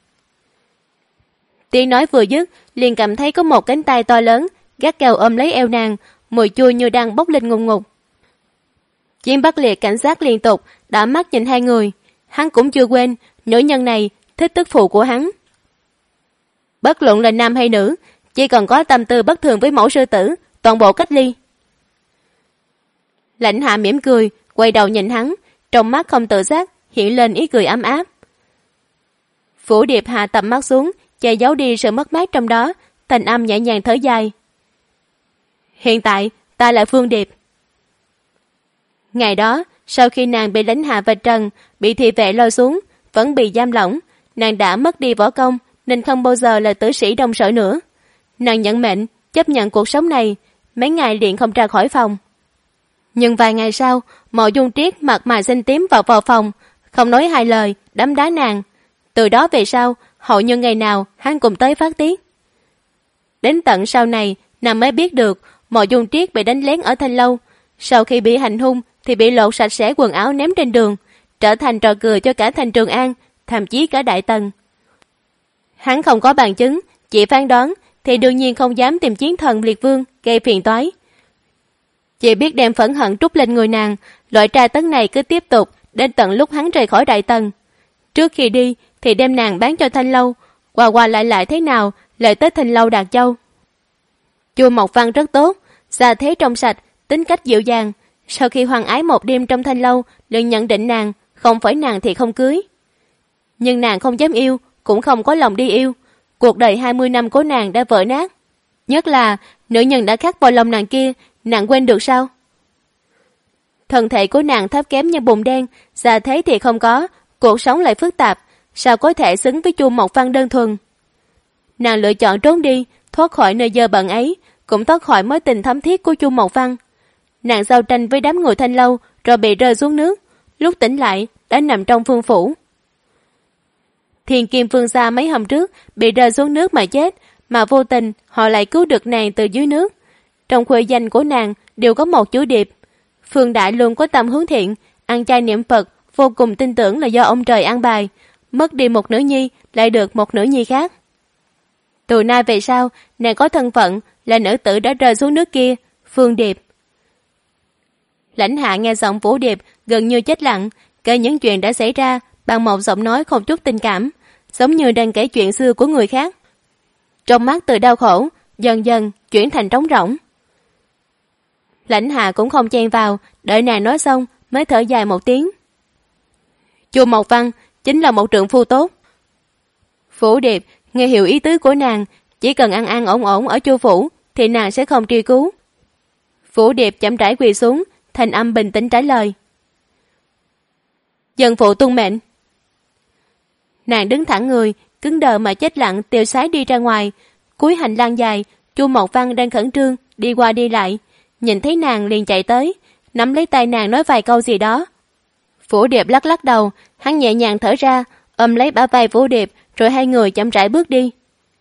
Tiếng nói vừa dứt, liền cảm thấy có một cánh tay to lớn gắt gao ôm lấy eo nàng, mùi chua như đang bốc lên ngùng ngục. Chiến Bắc Liệt cảnh giác liên tục, đảo mắt nhìn hai người. Hắn cũng chưa quên nữ nhân này thích tức phụ của hắn. Bất luận là nam hay nữ, chỉ cần có tâm tư bất thường với mẫu sư tử, toàn bộ cách ly. Lãnh Hạ mỉm cười, quay đầu nhìn hắn, trong mắt không tự giác hiện lên ý cười ấm áp. Phủ Điệp hạ tầm mắt xuống, che giấu đi sự mất mát trong đó, thanh âm nhẹ nhàng thở dài. Hiện tại, ta là Phương Điệp. Ngày đó, sau khi nàng bị Lãnh Hạ vạch trần, bị thị vệ lôi xuống, vẫn bị giam lỏng, nàng đã mất đi võ công, nên không bao giờ là tử sĩ Đông Sở nữa. Nàng nhận mệnh, chấp nhận cuộc sống này, mấy ngày liền không ra khỏi phòng. Nhưng vài ngày sau, Mộ Dung Triết mặt mày xanh tím vào phòng, không nói hai lời, đấm đá nàng. Từ đó về sau, hầu như ngày nào hắn cùng tới phát tiết. Đến tận sau này, nàng mới biết được Mộ Dung Triết bị đánh lén ở Thanh Lâu. Sau khi bị hành hung thì bị lột sạch sẽ quần áo ném trên đường, trở thành trò cười cho cả thành Trường An, thậm chí cả Đại Tần. Hắn không có bằng chứng, chỉ phán đoán thì đương nhiên không dám tìm Chiến Thần Liệt Vương gây phiền toái. Chỉ biết đem phẫn hận trút lên người nàng, loại tra tấn này cứ tiếp tục đến tận lúc hắn rời khỏi Đại Tần. Trước khi đi thì đem nàng bán cho Thanh Lâu, qua lại thế nào lại tới Thanh Lâu Đạt Châu. Chu Mộc Văn rất tốt, gia thế trong sạch, tính cách dịu dàng. Sau khi hoan ái một đêm trong Thanh Lâu, liền nhận định nàng, không phải nàng thì không cưới. Nhưng nàng không dám yêu, cũng không có lòng đi yêu. Cuộc đời 20 năm của nàng đã vỡ nát. Nhất là nữ nhân đã khắc vào lòng nàng kia, nàng quên được sao? Thân thể của nàng thấp kém như bùn đen, gia thế thì không có, cuộc sống lại phức tạp, sao có thể xứng với Chu Mộc Văn đơn thuần? Nàng lựa chọn trốn đi, thoát khỏi nơi dơ bẩn ấy, cũng thoát khỏi mối tình thấm thiết của Chu Mộc Văn. Nàng giao tranh với đám người Thanh Lâu, rồi bị rơi xuống nước, lúc tỉnh lại đã nằm trong Phương phủ. Thiên Kim Phương Xa mấy hôm trước bị rơi xuống nước mà chết, mà vô tình họ lại cứu được nàng từ dưới nước. Trong khuê danh của nàng đều có một chữ Điệp. Phương Đại luôn có tâm hướng thiện, ăn chay niệm Phật, vô cùng tin tưởng là do ông trời an bài. Mất đi một nữ nhi, lại được một nữ nhi khác. Từ nay về sau, nàng có thân phận là nữ tử đã rơi xuống nước kia, Phương Điệp. Lãnh Hạ nghe giọng Vũ Điệp gần như chết lặng, kể những chuyện đã xảy ra bằng một giọng nói không chút tình cảm, giống như đang kể chuyện xưa của người khác. Trong mắt từ đau khổ, dần dần chuyển thành trống rỗng. Lãnh Hạ cũng không chen vào, đợi nàng nói xong mới thở dài một tiếng. Chu Mộc Văn chính là một trượng phu tốt. Vũ Điệp nghe hiểu ý tứ của nàng, chỉ cần ăn ổn ở Chu phủ thì nàng sẽ không truy cứu. Vũ Điệp chậm rãi quỳ xuống, thanh âm bình tĩnh trả lời. Dân phụ tuân mệnh. Nàng đứng thẳng người, cứng đờ mà chết lặng tiêu sái đi ra ngoài. Cuối hành lang dài, Chu Mộc Văn đang khẩn trương đi qua đi lại, nhìn thấy nàng liền chạy tới, nắm lấy tay nàng nói vài câu gì đó. Vũ Điệp lắc lắc đầu, hắn nhẹ nhàng thở ra, ôm lấy bả vai Vũ Điệp, rồi hai người chậm rãi bước đi.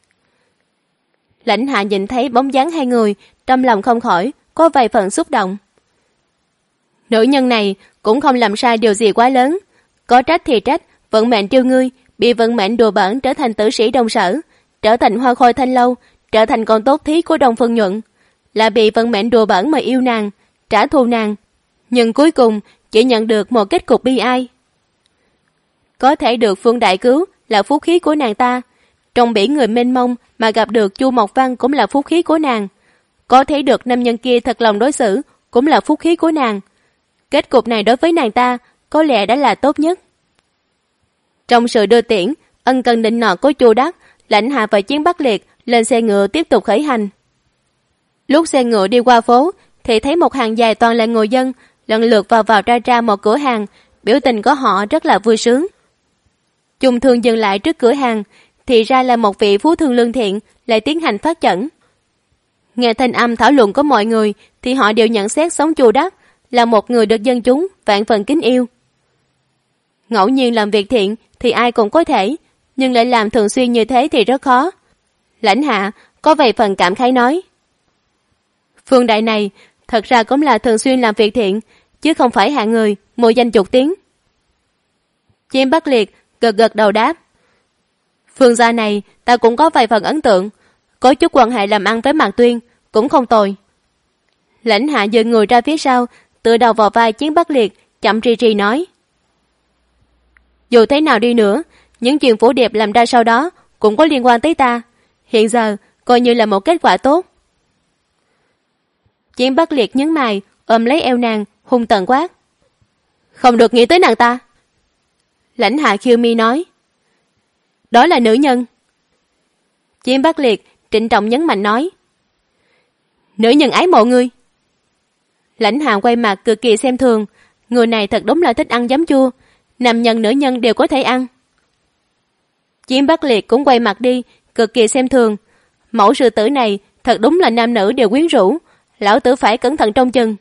Lãnh Hạ nhìn thấy bóng dáng hai người, trong lòng không khỏi có vài phần xúc động. Nữ nhân này cũng không làm sai điều gì quá lớn, có trách thì trách, vận mệnh trêu ngươi, bị vận mệnh đùa bỡn trở thành tử sĩ Đông Sở, trở thành hoa khôi Thanh Lâu, trở thành con tốt thí của Đông Phương Nhuận, là bị vận mệnh đùa bỡn mà yêu nàng, trả thù nàng, nhưng cuối cùng chỉ nhận được một kết cục bi ai. Có thể được Phương Đại cứu là phúc khí của nàng ta, trong biển người mênh mông mà gặp được Chu Mộc Văn cũng là phúc khí của nàng, có thể được nam nhân kia thật lòng đối xử cũng là phúc khí của nàng. Kết cục này đối với nàng ta có lẽ đã là tốt nhất. Trong sự đưa tiễn, ân cần định nọ của Chu Đắc, Lãnh Hạ và Chiến Bắc Liệt lên xe ngựa tiếp tục khởi hành. Lúc xe ngựa đi qua phố thì thấy một hàng dài toàn là người dân lần lượt vào ra một cửa hàng, biểu tình của họ rất là vui sướng. Chung Thương dừng lại trước cửa hàng, thì ra là một vị phú thương lương thiện lại tiến hành phát chẩn. Nghe thanh âm thảo luận của mọi người thì họ đều nhận xét sống Chu Đắc là một người được dân chúng vạn phần kính yêu. Ngẫu nhiên làm việc thiện thì ai cũng có thể, nhưng lại làm thường xuyên như thế thì rất khó. Lãnh Hạ có vài phần cảm khái nói. Phương Đại này thật ra cũng là thường xuyên làm việc thiện, chứ không phải hạng người mùi danh chuột tiếng. Chim Bắc Liệt gật đầu đáp. Phương gia này ta cũng có vài phần ấn tượng, có chút quan hệ làm ăn với Mạc Tuyên cũng không tồi. Lãnh Hạ dời người ra phía sau, tựa đầu vào vai Chiến Bắc Liệt, chậm rì nói. Dù thế nào đi nữa, những chuyện Vũ Điệp làm ra sau đó cũng có liên quan tới ta. Hiện giờ coi như là một kết quả tốt. Chiến Bắc Liệt nhấn mày, ôm lấy eo nàng, hung tợn quát. Không được nghĩ tới nàng ta. Lãnh Hạ khiêu mi nói. Đó là nữ nhân. Chiến Bắc Liệt trịnh trọng nhấn mạnh nói. Nữ nhân ái mộ ngươi. Lãnh Hạ quay mặt cực kỳ xem thường. Người này thật đúng là thích ăn giấm chua. Nam nhân nữ nhân đều có thể ăn. Chiến Bắc Liệt cũng quay mặt đi, cực kỳ xem thường. Mẫu sư tử này thật đúng là nam nữ đều quyến rũ. Lão tử phải cẩn thận trông chừng.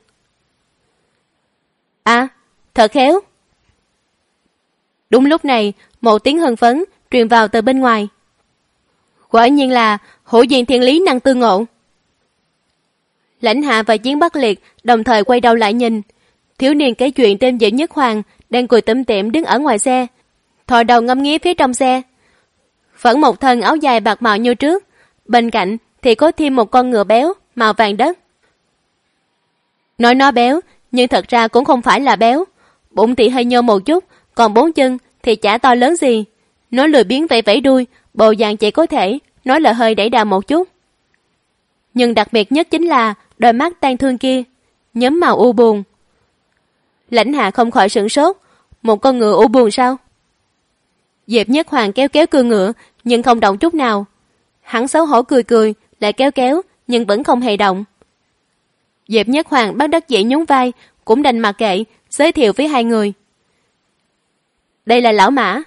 À, thật khéo. Đúng lúc này, một tiếng hưng phấn truyền vào từ bên ngoài. Quả nhiên là hữu diện thiên lý năng tương ngộ. Lãnh Hạ và Chiến Bắc Liệt đồng thời quay đầu lại nhìn. Thiếu niên kể chuyện tên Diệp Nhất Hoàng đang cười tủm tỉm đứng ở ngoài xe, thò đầu ngắm nghía phía trong xe. Vẫn một thân áo dài bạc màu như trước, bên cạnh thì có thêm một con ngựa béo màu vàng đất. Nói nó béo, nhưng thật ra cũng không phải là béo. Bụng thì hơi nhô một chút, còn bốn chân thì chả to lớn gì. Nó lười biếng vẫy vẫy đuôi, bộ dạng chỉ có thể nói là hơi đẩy đà một chút. Nhưng đặc biệt nhất chính là đôi mắt tan thương kia, nhấm màu u buồn. Lãnh Hạ không khỏi sửng sốt. Một con ngựa u buồn sao? Diệp Nhất Hoàng kéo kéo cương ngựa, nhưng không động chút nào. Hắn xấu hổ cười cười, lại kéo kéo, nhưng vẫn không hề động. Diệp Nhất Hoàng bắt đắc dĩ nhún vai, cũng đành mặc kệ, giới thiệu với hai người. Đây là lão Mã.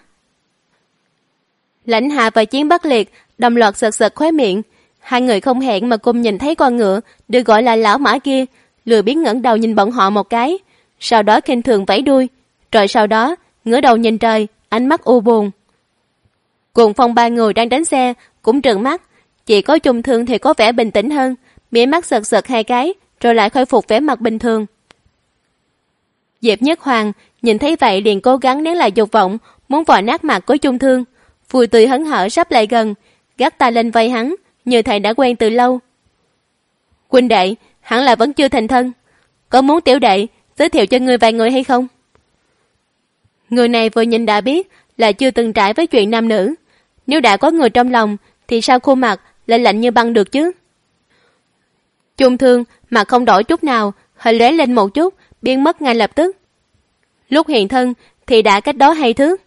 Lãnh Hạ và Chiến Bắc Liệt đồng loạt giật giật khóe miệng. Hai người không hẹn mà cùng nhìn thấy con ngựa được gọi là lão Mã kia, lười biếng ngẩng đầu nhìn bọn họ một cái, sau đó khinh thường vẫy đuôi, rồi sau đó ngửa đầu nhìn trời, ánh mắt u buồn. Cuồng Phong ba người đang đánh xe cũng trợn mắt, chỉ có Trung Thương thì có vẻ bình tĩnh hơn, mỉa mắt giật giật hai cái, rồi lại khôi phục vẻ mặt bình thường. Diệp Nhất Hoàng nhìn thấy vậy liền cố gắng nén lại dục vọng muốn vò nát mặt của Trung Thương, vui tươi hớn hở sắp lại gần, gác tay lên vai hắn, như thầy đã quen từ lâu. Huynh đệ, hẳn là vẫn chưa thành thân, có muốn tiểu đệ giới thiệu cho ngươi vài người hay không? Người này vừa nhìn đã biết là chưa từng trải với chuyện nam nữ. Nếu đã có người trong lòng thì sao khuôn mặt lại lạnh như băng được chứ? Trung Thương mặt không đổi chút nào, hơi lóe lên một chút, biến mất ngay lập tức. Lúc hiện thân thì đã cách đó 2 thước.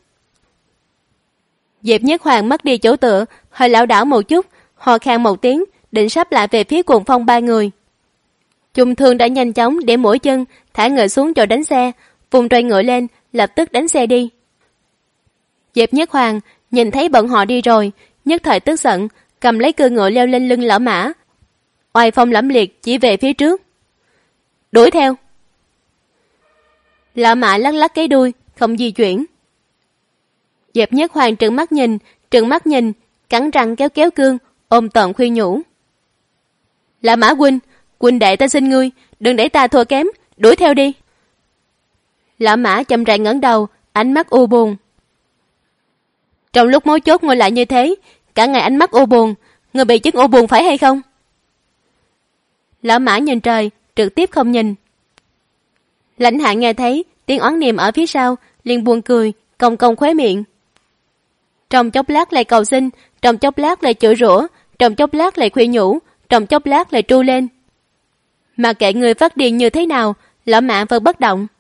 Diệp Nhất Hoàng mất đi chỗ tựa, hơi lảo đảo một chút, hò khan một tiếng, định sắp lại về phía Cuồng Phong ba người. Trung Thương đã nhanh chóng để mũi chân thả ngựa xuống chỗ đánh xe, vùng roi ngựa lên, lập tức đánh xe đi. Diệp Nhất Hoàng nhìn thấy bọn họ đi rồi, nhất thời tức giận, cầm lấy cương ngựa leo lên lưng lão Mã, oai phong lẫm liệt chỉ về phía trước. Đuổi theo. Lão Mã lắc lắc cái đuôi, không di chuyển. Diệp Nhất Hoàng trừng mắt nhìn, cắn răng kéo kéo cương, ôm tợn khuyên nhủ. Lão Mã huynh, huynh đệ ta xin ngươi, đừng để ta thua kém, đuổi theo đi. Lão Mã chậm rãi ngẩng đầu, ánh mắt u buồn. Trong lúc mấu chốt ngồi lại như thế, cả ngày ánh mắt u buồn, ngươi bị chứng u buồn phải hay không? Lão Mã nhìn trời, trực tiếp không nhìn. Lãnh Hạ nghe thấy tiếng oán niệm ở phía sau, liền buồn cười, cong cong khóe miệng. Trong chốc lát lại cầu xin, trong chốc lát lại chửi rủa, trong chốc lát lại khuyên nhủ, trong chốc lát lại tru lên. Mà kệ người phát điên như thế nào, Lão Mã vẫn bất động.